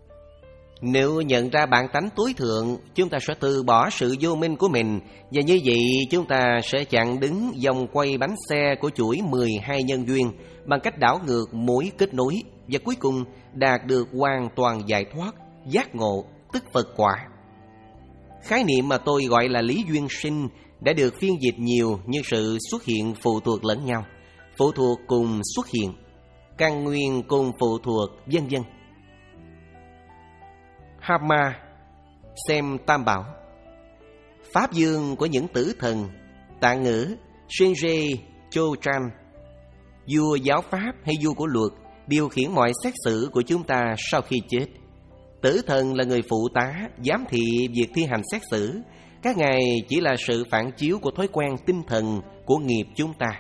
Nếu nhận ra bản tánh tối thượng, chúng ta sẽ từ bỏ sự vô minh của mình, và như vậy chúng ta sẽ chặn đứng vòng quay bánh xe của chuỗi mười hai nhân duyên bằng cách đảo ngược mối kết nối, và cuối cùng đạt được hoàn toàn giải thoát, giác ngộ, tức Phật quả. Khái niệm mà tôi gọi là lý duyên sinh đã được phiên dịch nhiều như sự xuất hiện phụ thuộc lẫn nhau, phụ thuộc cùng xuất hiện, căn nguyên cùng phụ thuộc, vân vân. Hama, xem tam bảo. Pháp dương của những tử thần, tạng ngữ Shinje Chochan, vua giáo pháp hay vua của luật, điều khiển mọi xét xử của chúng ta sau khi chết. Tử thần là người phụ tá, giám thị việc thi hành xét xử. Các ngài chỉ là sự phản chiếu của thói quen tinh thần của nghiệp chúng ta.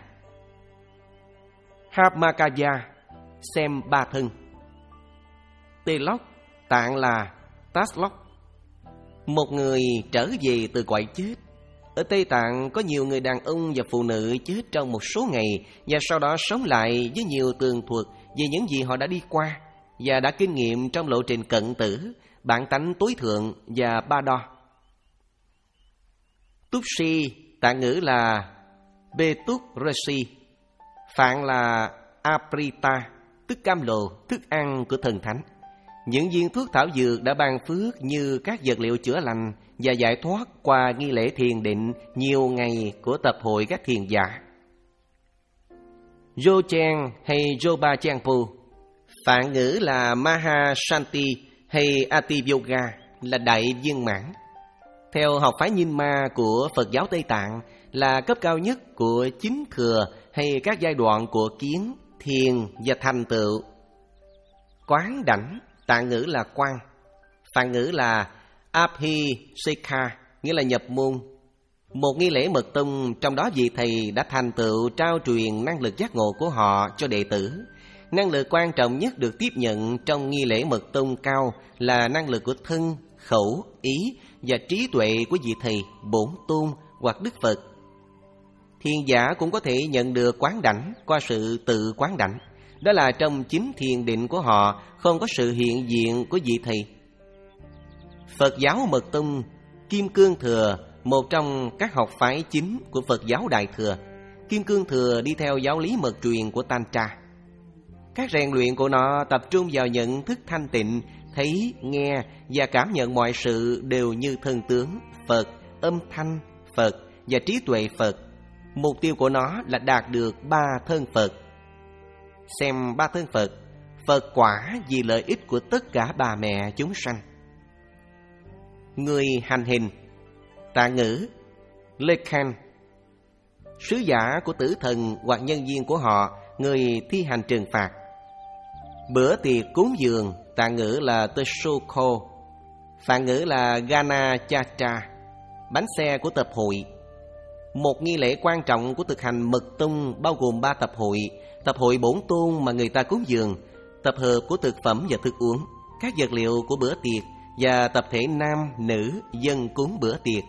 Hamakaya, xem ba thân. Telok, tạng là Taslok, một người trở về từ cõi chết. Ở Tây Tạng có nhiều người đàn ông và phụ nữ chết trong một số ngày và sau đó sống lại với nhiều tường thuật về những gì họ đã đi qua và đã kinh nghiệm trong lộ trình cận tử, bản tánh tối thượng và ba đo. Túc si, Tạng ngữ là Betuk Resi, Phạn là Aprita, tức cam lồ, thức ăn của thần thánh. Những viên thuốc thảo dược đã ban phước như các vật liệu chữa lành và giải thoát qua nghi lễ thiền định nhiều ngày của tập hội các thiền giả. Jochen hay Joba Changpo, Phạn ngữ là Mahashanti hay Ati-yoga, là đại viên mãn. Theo học phái Nyingma của Phật giáo Tây Tạng, là cấp cao nhất của chính thừa hay các giai đoạn của kiến, thiền và thành tựu. Quán đảnh, Tạng ngữ là quan. Phạn ngữ là Abhisekha, nghĩa là nhập môn. Một nghi lễ mật tông, trong đó vị thầy đã thành tựu trao truyền năng lực giác ngộ của họ cho đệ tử. Năng lực quan trọng nhất được tiếp nhận trong nghi lễ mật tông cao là năng lực của thân, khẩu, ý và trí tuệ của vị thầy, bổn tôn hoặc Đức Phật. Thiền giả cũng có thể nhận được quán đảnh qua sự tự quán đảnh. Đó là trong chính thiền định của họ không có sự hiện diện của vị thầy. Phật giáo Mật Tông, Kim Cương Thừa, một trong các học phái chính của Phật giáo Đại Thừa. Kim Cương Thừa đi theo giáo lý mật truyền của Tantra. Các rèn luyện của nó tập trung vào nhận thức thanh tịnh, thấy, nghe và cảm nhận mọi sự đều như thân tướng Phật, âm thanh Phật và trí tuệ Phật. Mục tiêu của nó là đạt được ba thân Phật. Xem ba thân Phật, Phật quả vì lợi ích của tất cả bà mẹ chúng sanh. Người hành hình, Tạng ngữ Lekhan, sứ giả của tử thần hoặc nhân viên của họ, người thi hành trừng phạt. Bữa tiệc cúng dường, Tạng ngữ là Tesoko, Phạn ngữ là Gana Chacha, bánh xe của tập hội. Một nghi lễ quan trọng của thực hành mật tông bao gồm ba tập hội. Tập hội bổn tôn mà người ta cúng dường, tập hợp của thực phẩm và thức uống, các vật liệu của bữa tiệc và tập thể nam, nữ, dân cúng bữa tiệc.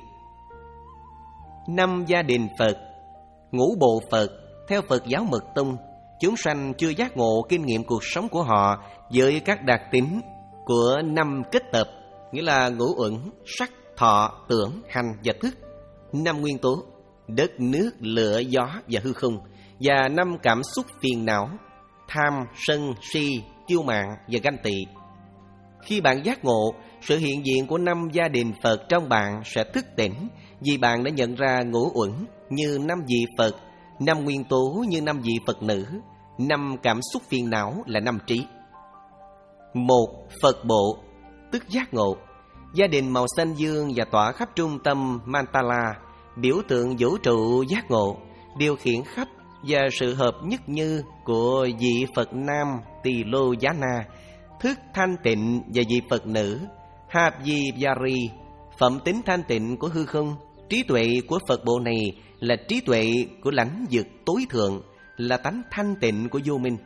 Năm gia đình Phật, ngũ bộ Phật. Theo Phật giáo Mật Tông, chúng sanh chưa giác ngộ kinh nghiệm cuộc sống của họ với các đặc tính của năm kết tập, nghĩa là ngũ uẩn, sắc, thọ, tưởng, hành và thức. Năm nguyên tố, đất, nước, lửa, gió và hư không. Và năm cảm xúc phiền não, tham, sân, si, kiêu mạn và ganh tị. Khi bạn giác ngộ, sự hiện diện của năm gia đình Phật trong bạn sẽ thức tỉnh, vì bạn đã nhận ra ngũ uẩn như năm vị Phật, năm nguyên tố như năm vị Phật nữ, năm cảm xúc phiền não là năm trí. Một, Phật bộ, tức giác ngộ. Gia đình màu xanh dương và tỏa khắp trung tâm Mantala, biểu tượng vũ trụ giác ngộ, điều khiển khắp và sự hợp nhất như của vị Phật nam Tỳ Lô Giá Na, thức thanh tịnh và vị Phật nữ Hạp Di Vyari, phẩm tính thanh tịnh của hư không. Trí tuệ của Phật bộ này là trí tuệ của lãnh vực tối thượng, là tánh thanh tịnh của vô minh.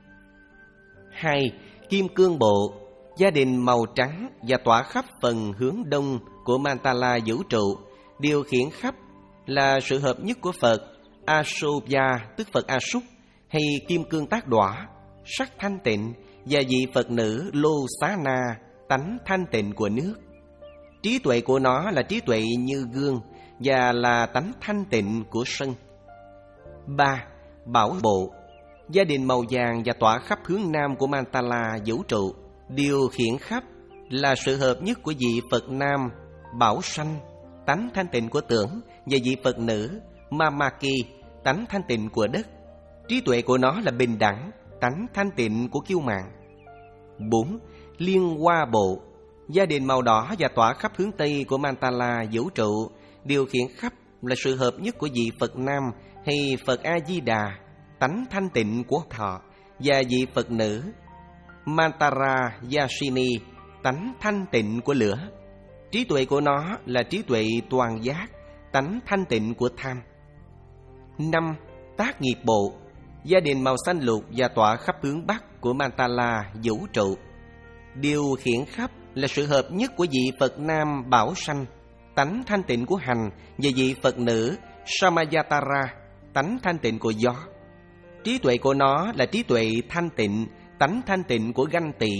Hai, Kim Cương bộ, gia đình màu trắng và tỏa khắp phần hướng đông của Mantala vũ trụ, điều khiển khắp là sự hợp nhất của Phật Asubya, tức Phật A Súc, hay Kim Cương Tác Đọa, sắc thanh tịnh, và vị Phật nữ Lô Xá Na, tánh thanh tịnh của nước. Trí tuệ của nó là trí tuệ như gương và là tánh thanh tịnh của sân. Ba, Bảo bộ, gia đình màu vàng và tỏa khắp hướng nam của Mantala vũ trụ, điều khiển khắp là sự hợp nhất của vị Phật nam Bảo Sanh, tánh thanh tịnh của tưởng, và vị Phật nữ Mamaki, tánh thanh tịnh của đất. Trí tuệ của nó là bình đẳng, tánh thanh tịnh của kiêu mạn. Bốn, Liên Hoa bộ, gia đình màu đỏ và tỏa khắp hướng tây của Mantala vũ trụ, điều khiển khắp là sự hợp nhất của vị Phật nam hay Phật A Di Đà, tánh thanh tịnh của thọ, và vị Phật nữ Mantara Yashini, tánh thanh tịnh của lửa. Trí tuệ của nó là trí tuệ toàn giác, tánh thanh tịnh của tham. Năm, Tác nghiệp bộ, gia đình màu xanh lục và tỏa khắp hướng bắc của Mantala vũ trụ, điều khiển khắp là sự hợp nhất của vị Phật nam Bảo Sanh, tánh thanh tịnh của hành, và vị Phật nữ Samayatara, tánh thanh tịnh của gió. Trí tuệ của nó là trí tuệ thanh tịnh, tánh thanh tịnh của ganh tị.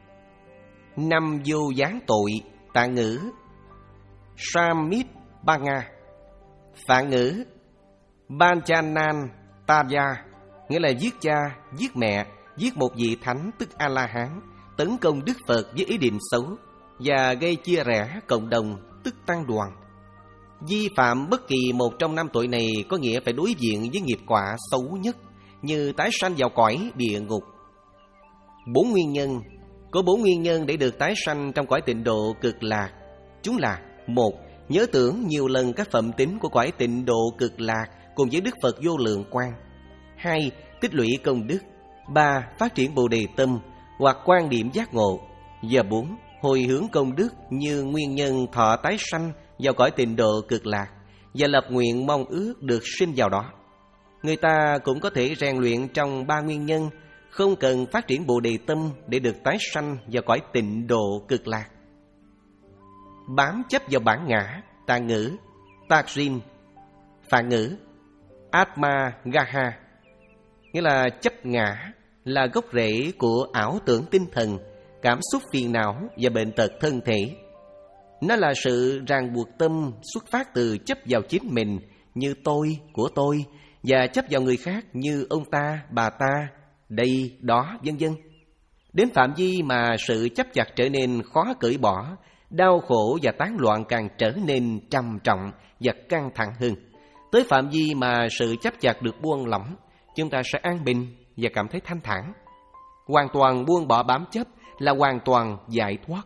Năm, Vô gián tội, Tạng ngữ Samit Banga, Phạn ngữ Panchanan Taya, nghĩa là giết cha, giết mẹ, giết một vị thánh tức A-la-hán, tấn công Đức Phật với ý định xấu và gây chia rẽ cộng đồng tức tăng đoàn. Vi phạm bất kỳ một trong năm tội này có nghĩa phải đối diện với nghiệp quả xấu nhất, như tái sanh vào cõi địa ngục. Bốn nguyên nhân. Có bốn nguyên nhân để được tái sanh trong cõi tịnh độ cực lạc. Chúng là: một. Nhớ tưởng nhiều lần các phẩm tính của cõi tịnh độ cực lạc cùng với Đức Phật vô lượng quang. Hai. Tích lũy công đức. Ba. Phát triển Bồ Đề tâm hoặc quan điểm giác ngộ. Và bốn. Hồi hướng công đức như nguyên nhân thọ tái sanh vào cõi tịnh độ cực lạc và lập nguyện mong ước được sinh vào đó. Người ta cũng có thể rèn luyện trong ba nguyên nhân, không cần phát triển Bồ Đề tâm để được tái sanh vào cõi tịnh độ cực lạc. Bám chấp vào bản ngã, tạng ngữ Tajin, phạn ngữ Atma Gaha, nghĩa là chấp ngã là gốc rễ của ảo tưởng tinh thần, cảm xúc phiền não và bệnh tật thân thể. Nó là sự ràng buộc tâm xuất phát từ chấp vào chính mình như tôi, của tôi, và chấp vào người khác như ông ta, bà ta, đây, đó, vân vân. Đến phạm vi mà sự chấp chặt trở nên khó cởi bỏ, đau khổ và tán loạn càng trở nên trầm trọng và căng thẳng hơn. Tới phạm vi mà sự chấp chặt được buông lỏng, chúng ta sẽ an bình và cảm thấy thanh thản. Hoàn toàn buông bỏ bám chấp là hoàn toàn giải thoát.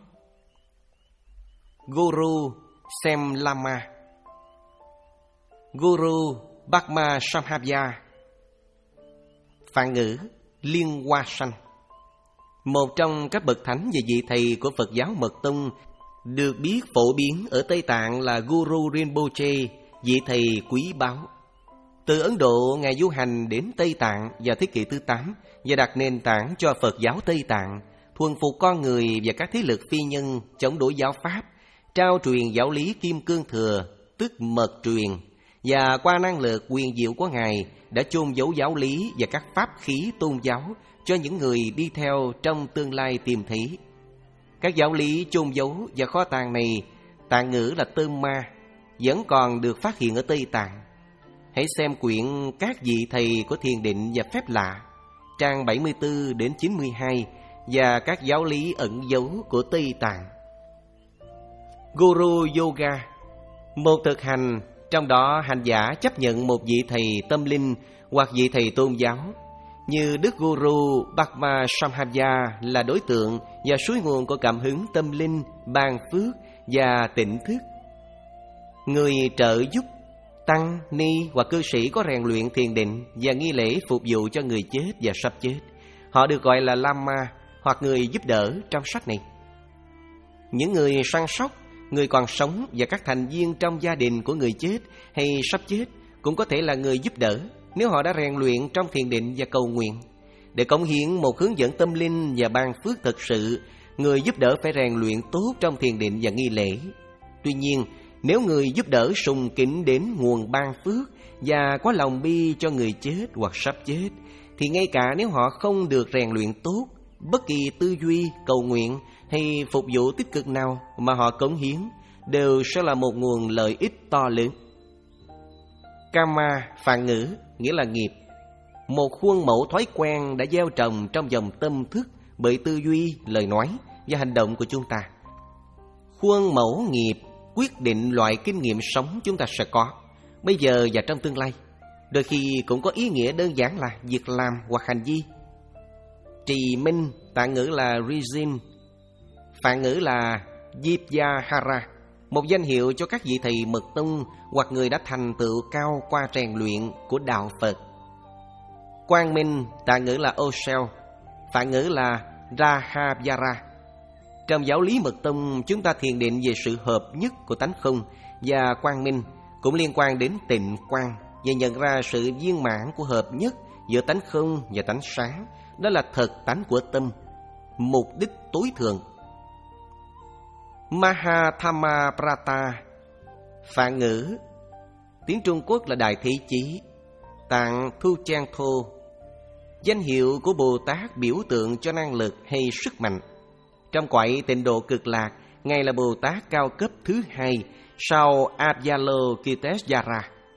Guru Sem Lama, Guru Bhakma Samhabya, phạn ngữ Liên Hoa Sanh. Một trong các bậc thánh và vị thầy của Phật giáo Mật Tông được biết phổ biến ở Tây Tạng là Guru Rinpoche, vị thầy quý báu. Từ Ấn Độ, Ngài du hành đến Tây Tạng vào thế kỷ thứ tám và đặt nền tảng cho Phật giáo Tây Tạng, thuần phục con người và các thế lực phi nhân chống đối giáo pháp, trao truyền giáo lý Kim Cương Thừa, tức mật truyền, và qua năng lực quyền diệu của Ngài đã chôn giấu giáo lý và các pháp khí tôn giáo cho những người đi theo trong tương lai tìm thấy. Các giáo lý chôn giấu và kho tàng này, tạng ngữ là Tơm Ma, vẫn còn được phát hiện ở Tây Tạng. Hãy xem quyển Các vị thầy của thiền định và phép lạ, trang bảy mươi tư đến chín mươi hai, và các giáo lý ẩn giấu của Tây Tạng. Guru Yoga, một thực hành, trong đó hành giả chấp nhận một vị thầy tâm linh hoặc vị thầy tôn giáo, như Đức Guru Bhakma Samhabya là đối tượng và suối nguồn của cảm hứng tâm linh, ban phước và tỉnh thức. Người trợ giúp, tăng, ni hoặc cư sĩ có rèn luyện thiền định và nghi lễ phục vụ cho người chết và sắp chết. Họ được gọi là Lama hoặc người giúp đỡ trong sách này. Những người săn sóc, người còn sống và các thành viên trong gia đình của người chết hay sắp chết cũng có thể là người giúp đỡ nếu họ đã rèn luyện trong thiền định và cầu nguyện. Để cống hiến một hướng dẫn tâm linh và ban phước thực sự, người giúp đỡ phải rèn luyện tốt trong thiền định và nghi lễ. Tuy nhiên, nếu người giúp đỡ sùng kính đến nguồn ban phước và có lòng bi cho người chết hoặc sắp chết, thì ngay cả nếu họ không được rèn luyện tốt, bất kỳ tư duy, cầu nguyện hay phục vụ tích cực nào mà họ cống hiến đều sẽ là một nguồn lợi ích to lớn. Karma, phạn ngữ, nghĩa là nghiệp, một khuôn mẫu thói quen đã gieo trồng trong dòng tâm thức bởi tư duy, lời nói và hành động của chúng ta. Khuôn mẫu nghiệp quyết định loại kinh nghiệm sống chúng ta sẽ có bây giờ và trong tương lai. Đôi khi cũng có ý nghĩa đơn giản là việc làm hoặc hành vi. Trì minh, tạng ngữ là Rizin, phạn ngữ là Vidyahara, một danh hiệu cho các vị thầy mật tông hoặc người đã thành tựu cao qua rèn luyện của đạo Phật. Quang minh, tạng ngữ là Osel, phạn ngữ là Rahavyara. Trong giáo lý mật tông, chúng ta thiền định về sự hợp nhất của tánh không, và quang minh cũng liên quan đến tịnh quang và nhận ra sự viên mãn của hợp nhất giữa tánh không và tánh sáng. Đó là thật tánh của tâm, mục đích tối thượng. Mahatma Prata, phạn ngữ, tiếng Trung Quốc là Đại Thế Chí, tạng Thu Trang Thô, danh hiệu của Bồ Tát biểu tượng cho năng lực hay sức mạnh. Trong cõi tịnh độ cực lạc, Ngài là Bồ Tát cao cấp thứ hai sau Avyalokiteshvara,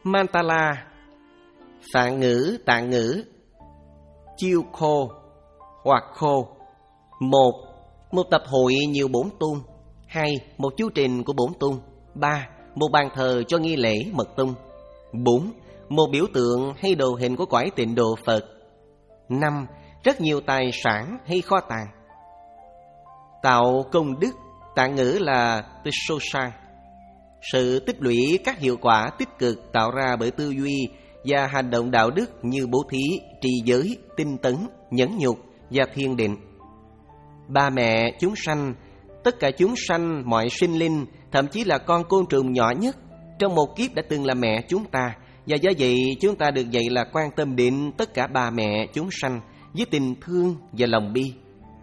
Mantala, Phạn ngữ, Tạng ngữ. Chiêu khô hoặc khô. Một, một tập hội nhiều bổn tôn. Hai, một chú trình của bổn tôn. Ba, một bàn thờ cho nghi lễ mật tông. Bốn, một biểu tượng hay đồ hình của cõi tịnh độ Phật. Năm, rất nhiều tài sản hay kho tàng. Tạo công đức, Tạng ngữ là Tishosan, sự tích lũy các hiệu quả tích cực tạo ra bởi tư duy và hành động đạo đức như bố thí, trì giới, tinh tấn, nhẫn nhục và thiền định. Ba mẹ chúng sanh, tất cả chúng sanh, mọi sinh linh, thậm chí là con côn trùng nhỏ nhất, trong một kiếp đã từng là mẹ chúng ta, và do vậy chúng ta được dạy là quan tâm đến tất cả ba mẹ chúng sanh với tình thương và lòng bi.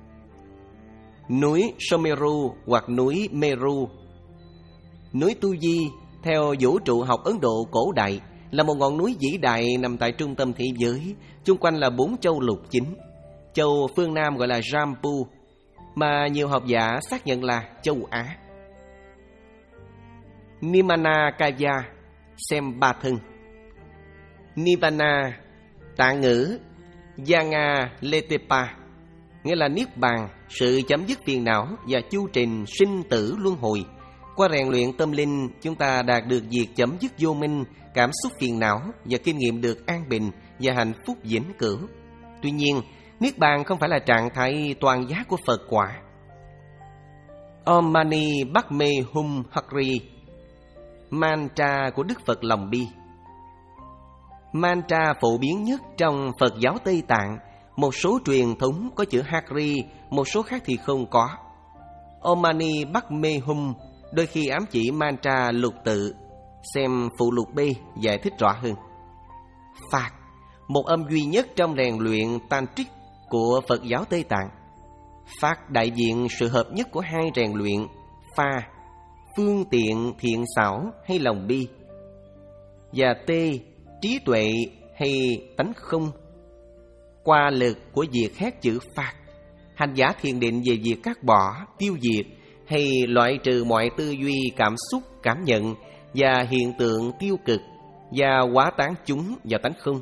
Núi Sumeru hoặc núi Meru. Núi Tu Di theo vũ trụ học Ấn Độ cổ đại là một ngọn núi vĩ đại nằm tại trung tâm thế giới, chung quanh là bốn châu lục chính. Châu phương Nam gọi là Jambu, mà nhiều học giả xác nhận là châu Á. Nimanakaya, xem ba thân. Nivana, Tạng ngữ Yanga Letepa, nghĩa là niết bàn, sự chấm dứt phiền não và chu trình sinh tử luân hồi. Qua rèn luyện tâm linh, chúng ta đạt được việc chấm dứt vô minh, cảm xúc phiền não và kinh nghiệm được an bình và hạnh phúc vĩnh cửu. Tuy nhiên, niết bàn không phải là trạng thái toàn giác của Phật quả. Om Mani Padme Hum Hari, mantra của Đức Phật lòng bi. Mantra phổ biến nhất trong Phật giáo Tây Tạng. Một số truyền thống có chữ Hari, một số khác thì không có. Om Mani Padme Hum đôi khi ám chỉ mantra lục tự. Xem phụ lục B giải thích rõ hơn. Phạt, một âm duy nhất trong rèn luyện Tantric của Phật giáo Tây Tạng. Phạt đại diện sự hợp nhất của hai rèn luyện pha, phương tiện thiện xảo hay lòng bi, và tê, trí tuệ hay tánh không. Qua lực của việc khác chữ phạt, hành giả thiền định về việc cắt bỏ, tiêu diệt hay loại trừ mọi tư duy, cảm xúc, cảm nhận và hiện tượng tiêu cực và hóa tán chúng vào tánh không.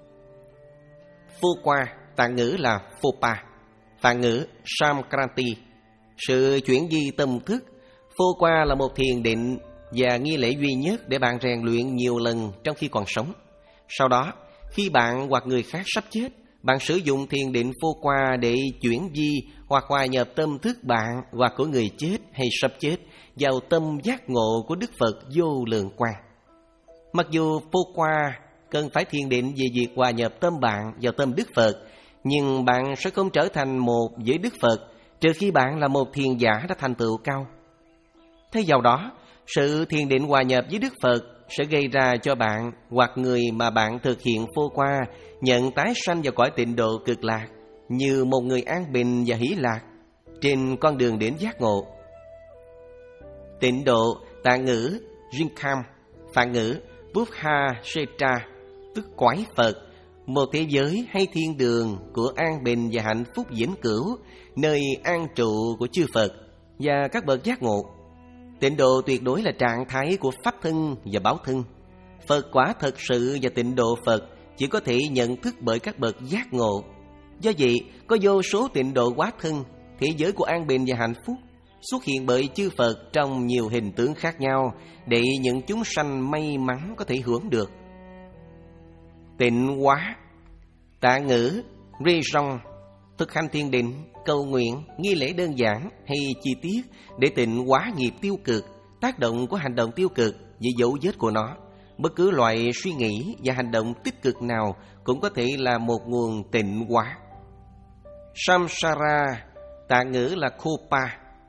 Phô qua, Tạng ngữ là Phopa, Phạn ngữ Samkranti, sự chuyển di tâm thức. Phô qua là một thiền định và nghi lễ duy nhất để bạn rèn luyện nhiều lần trong khi còn sống. Sau đó, khi bạn hoặc người khác sắp chết, bạn sử dụng thiền định phô qua để chuyển di hoặc hòa nhập tâm thức bạn hoặc của người chết hay sắp chết vào tâm giác ngộ của Đức Phật vô lượng quang. Mặc dù phô qua cần phải thiền định về việc hòa nhập tâm bạn vào tâm Đức Phật, nhưng bạn sẽ không trở thành một với Đức Phật trừ khi bạn là một thiền giả đã thành tựu cao. Thay vào đó, sự thiền định hòa nhập với Đức Phật sẽ gây ra cho bạn hoặc người mà bạn thực hiện phô qua nhận tái sanh vào cõi tịnh độ cực lạc như một người an bình và hỷ lạc trên con đường đến giác ngộ. Tịnh độ, Tạng ngữ Jinkam, Phạn ngữ Buddha Seta, tức cõi Phật, một thế giới hay thiên đường của an bình và hạnh phúc vĩnh cửu, nơi an trụ của chư Phật và các bậc giác ngộ. Tịnh độ tuyệt đối là trạng thái của pháp thân và báo thân. Phật quả thật sự và tịnh độ Phật chỉ có thể nhận thức bởi các bậc giác ngộ. Do vậy, có vô số tịnh độ hóa thân, thế giới của an bình và hạnh phúc, xuất hiện bởi chư Phật trong nhiều hình tướng khác nhau để những chúng sanh may mắn có thể hưởng được. Tịnh hóa, Tạng ngữ Rizong, thực hành thiền định, cầu nguyện, nghi lễ đơn giản hay chi tiết để tịnh hóa nghiệp tiêu cực, tác động của hành động tiêu cực với dấu vết của nó. Bất cứ loại suy nghĩ và hành động tích cực nào cũng có thể là một nguồn tịnh hóa. Samsara, Tạng ngữ là Kopa,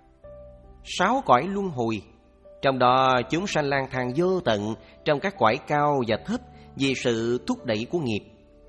sáu cõi luân hồi, trong đó chúng sanh lang thang vô tận trong các cõi cao và thấp vì sự thúc đẩy của nghiệp.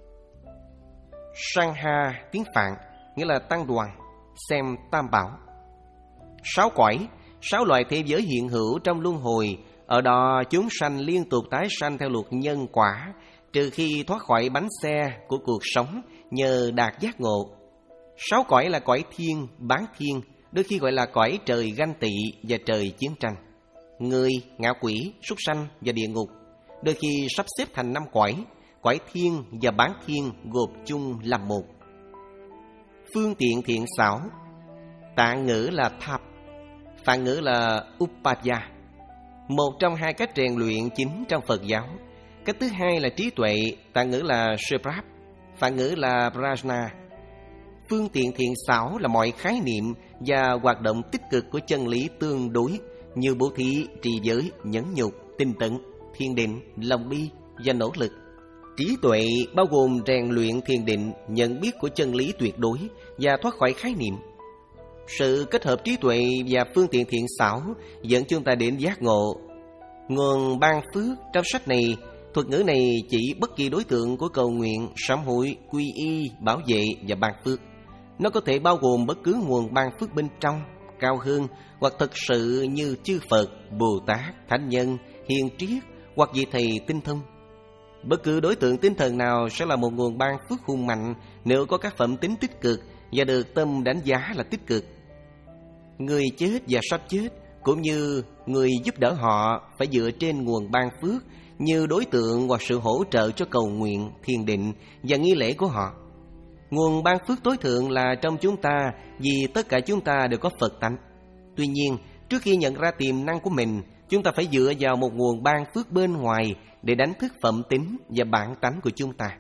Sangha, tiếng Phạn, nghĩa là tăng đoàn, xem tam bảo. Sáu cõi, sáu loại thế giới hiện hữu trong luân hồi, ở đó chúng sanh liên tục tái sanh theo luật nhân quả, trừ khi thoát khỏi bánh xe của cuộc sống nhờ đạt giác ngộ. Sáu cõi là cõi thiên, bán thiên, đôi khi gọi là cõi trời ganh tị và trời chiến tranh, người, ngạ quỷ, súc sanh và địa ngục. đôi khi sắp xếp thành năm cõi, cõi thiên và bán thiên gộp chung làm một. Phương tiện thiện xảo, Tạng ngữ là thap, Phạn ngữ là upaya, một trong hai cách rèn luyện chính trong Phật giáo. Cách thứ hai là trí tuệ, Tạng ngữ là Shrap, Phạn ngữ là prajna. Phương tiện thiện xảo là mọi khái niệm và hoạt động tích cực của chân lý tương đối như bố thí, trì giới, nhẫn nhục, tinh tấn, thiền định, lòng bi và nỗ lực. Trí tuệ bao gồm rèn luyện thiền định, nhận biết của chân lý tuyệt đối và thoát khỏi khái niệm. Sự kết hợp trí tuệ và phương tiện thiện xảo dẫn chúng ta đến giác ngộ. Nguồn ban phước trong sách này, thuật ngữ này chỉ bất kỳ đối tượng của cầu nguyện, sám hối, quy y, bảo vệ và ban phước. Nó có thể bao gồm bất cứ nguồn ban phước bên trong, cao hơn hoặc thực sự như chư Phật, Bồ Tát, Thánh Nhân, Hiền Triết hoặc vị thầy tinh thông. Bất cứ đối tượng tinh thần nào sẽ là một nguồn ban phước hùng mạnh nếu có các phẩm tính tích cực và được tâm đánh giá là tích cực. Người chết và sắp chết cũng như người giúp đỡ họ phải dựa trên nguồn ban phước như đối tượng hoặc sự hỗ trợ cho cầu nguyện, thiền định và nghi lễ của họ. Nguồn ban phước tối thượng là trong chúng ta vì tất cả chúng ta đều có Phật tánh. Tuy nhiên, trước khi nhận ra tiềm năng của mình, chúng ta phải dựa vào một nguồn ban phước bên ngoài để đánh thức phẩm tính và bản tánh của chúng ta.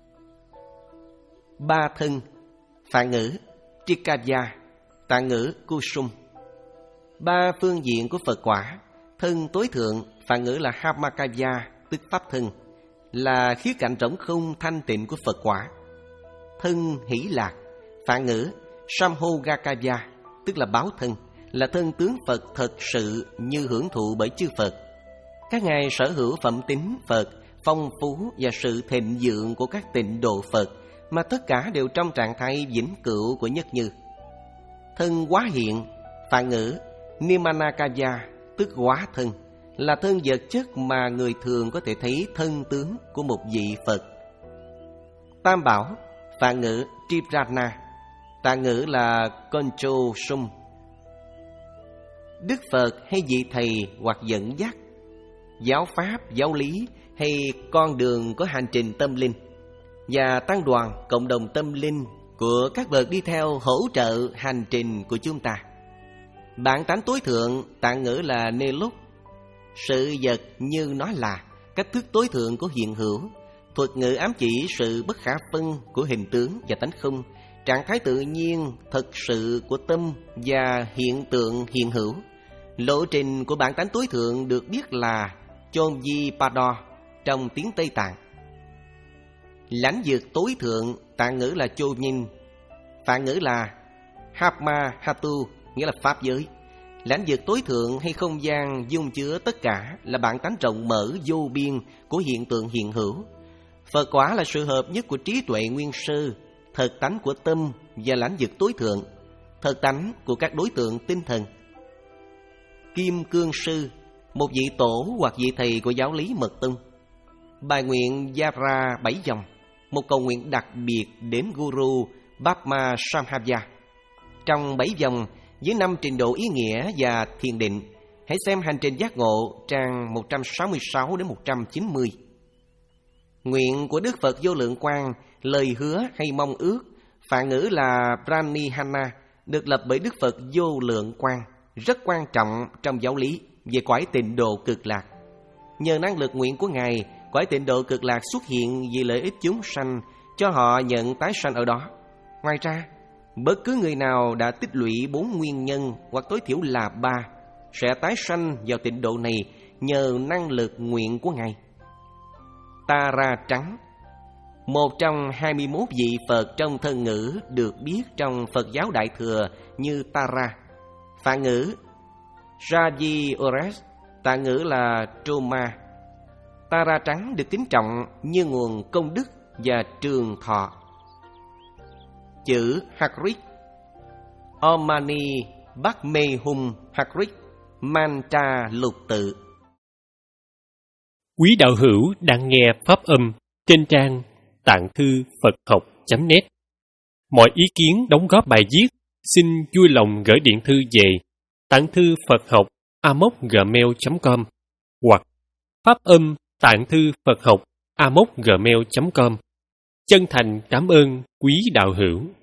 Ba thân, Phạn ngữ Trikaya, Tạng ngữ Kusum. Ba phương diện của Phật quả. Thân tối thượng, Phạn ngữ là Hamakaya, tức pháp thân, là khía cạnh rỗng không thanh tịnh của Phật quả. Thân hỷ lạc, Phạn ngữ Samhogakaya, tức là báo thân, là thân tướng Phật thật sự như hưởng thụ bởi chư Phật. Các ngài sở hữu phẩm tính Phật, phong phú và sự thịnh vượng của các tịnh độ Phật, mà tất cả đều trong trạng thái vĩnh cửu của nhất như. Thân hóa hiện, Phạn ngữ Nimanakaya, tức hóa thân, là thân vật chất mà người thường có thể thấy thân tướng của một vị Phật. Tam bảo, Phạn ngữ Triprana, Tạng ngữ là Concho Sum. Đức Phật hay vị thầy hoặc dẫn dắt, giáo pháp, giáo lý hay con đường có hành trình tâm linh, và tăng đoàn, cộng đồng tâm linh của các bậc đi theo hỗ trợ hành trình của chúng ta. Bản tánh tối thượng, Tạng ngữ là Neluk, sự vật như nó là, cách thức tối thượng của hiện hữu. Thuật ngữ ám chỉ sự bất khả phân của hình tướng và tánh không, trạng thái tự nhiên thật sự của tâm và hiện tượng hiện hữu. Lộ trình của bản tánh tối thượng được biết là Chonji-pado trong tiếng Tây Tạng. Lãnh vực tối thượng, Tạng ngữ là Chonyin, Phạn ngữ là Hapma Hatu, nghĩa là pháp giới. Lãnh vực tối thượng hay không gian dung chứa tất cả là bản tánh rộng mở vô biên của hiện tượng hiện hữu. Phật quả là sự hợp nhất của trí tuệ nguyên sơ, thật tánh của tâm và lãnh vực tối thượng, thật tánh của các đối tượng tinh thần. Kim Cương Sư, một vị tổ hoặc vị thầy của giáo lý Mật Tông. Bài nguyện Yara bảy dòng, một cầu nguyện đặc biệt đến Guru Bhakma Samhaya. Trong bảy dòng với năm trình độ ý nghĩa và thiền định, hãy xem Hành trình giác ngộ trang một trăm sáu mươi sáu đến một trăm chín mươi. Nguyện của Đức Phật Vô Lượng Quang, lời hứa hay mong ước, Phạn ngữ là Pranihana, được lập bởi Đức Phật Vô Lượng Quang, rất quan trọng trong giáo lý về cõi tịnh độ cực lạc. Nhờ năng lực nguyện của Ngài, cõi tịnh độ cực lạc xuất hiện vì lợi ích chúng sanh, cho họ nhận tái sanh ở đó. Ngoài ra, bất cứ người nào đã tích lũy bốn nguyên nhân hoặc tối thiểu là ba sẽ tái sanh vào tịnh độ này nhờ năng lực nguyện của Ngài. Tara trắng, một trong hai mươi mốt vị Phật trong thân ngữ được biết trong Phật giáo Đại Thừa như Tara. Phạn ngữ Raji Ores, Tạng ngữ là Troma. Tara trắng được kính trọng như nguồn công đức và trường thọ. Chữ Hakrit, Omani Bắc Mê Hum Hakrit, Mantra lục tự. Quý đạo hữu đang nghe pháp âm trên trang tạng thư Phật học chấm net. Mọi ý kiến đóng góp bài viết xin vui lòng gửi điện thư về tạng thư Phật học a m o c gmail chấm com hoặc pháp âm Tạng thư Phật học a m o c gmail chấm com. Chân thành cảm ơn quý đạo hữu.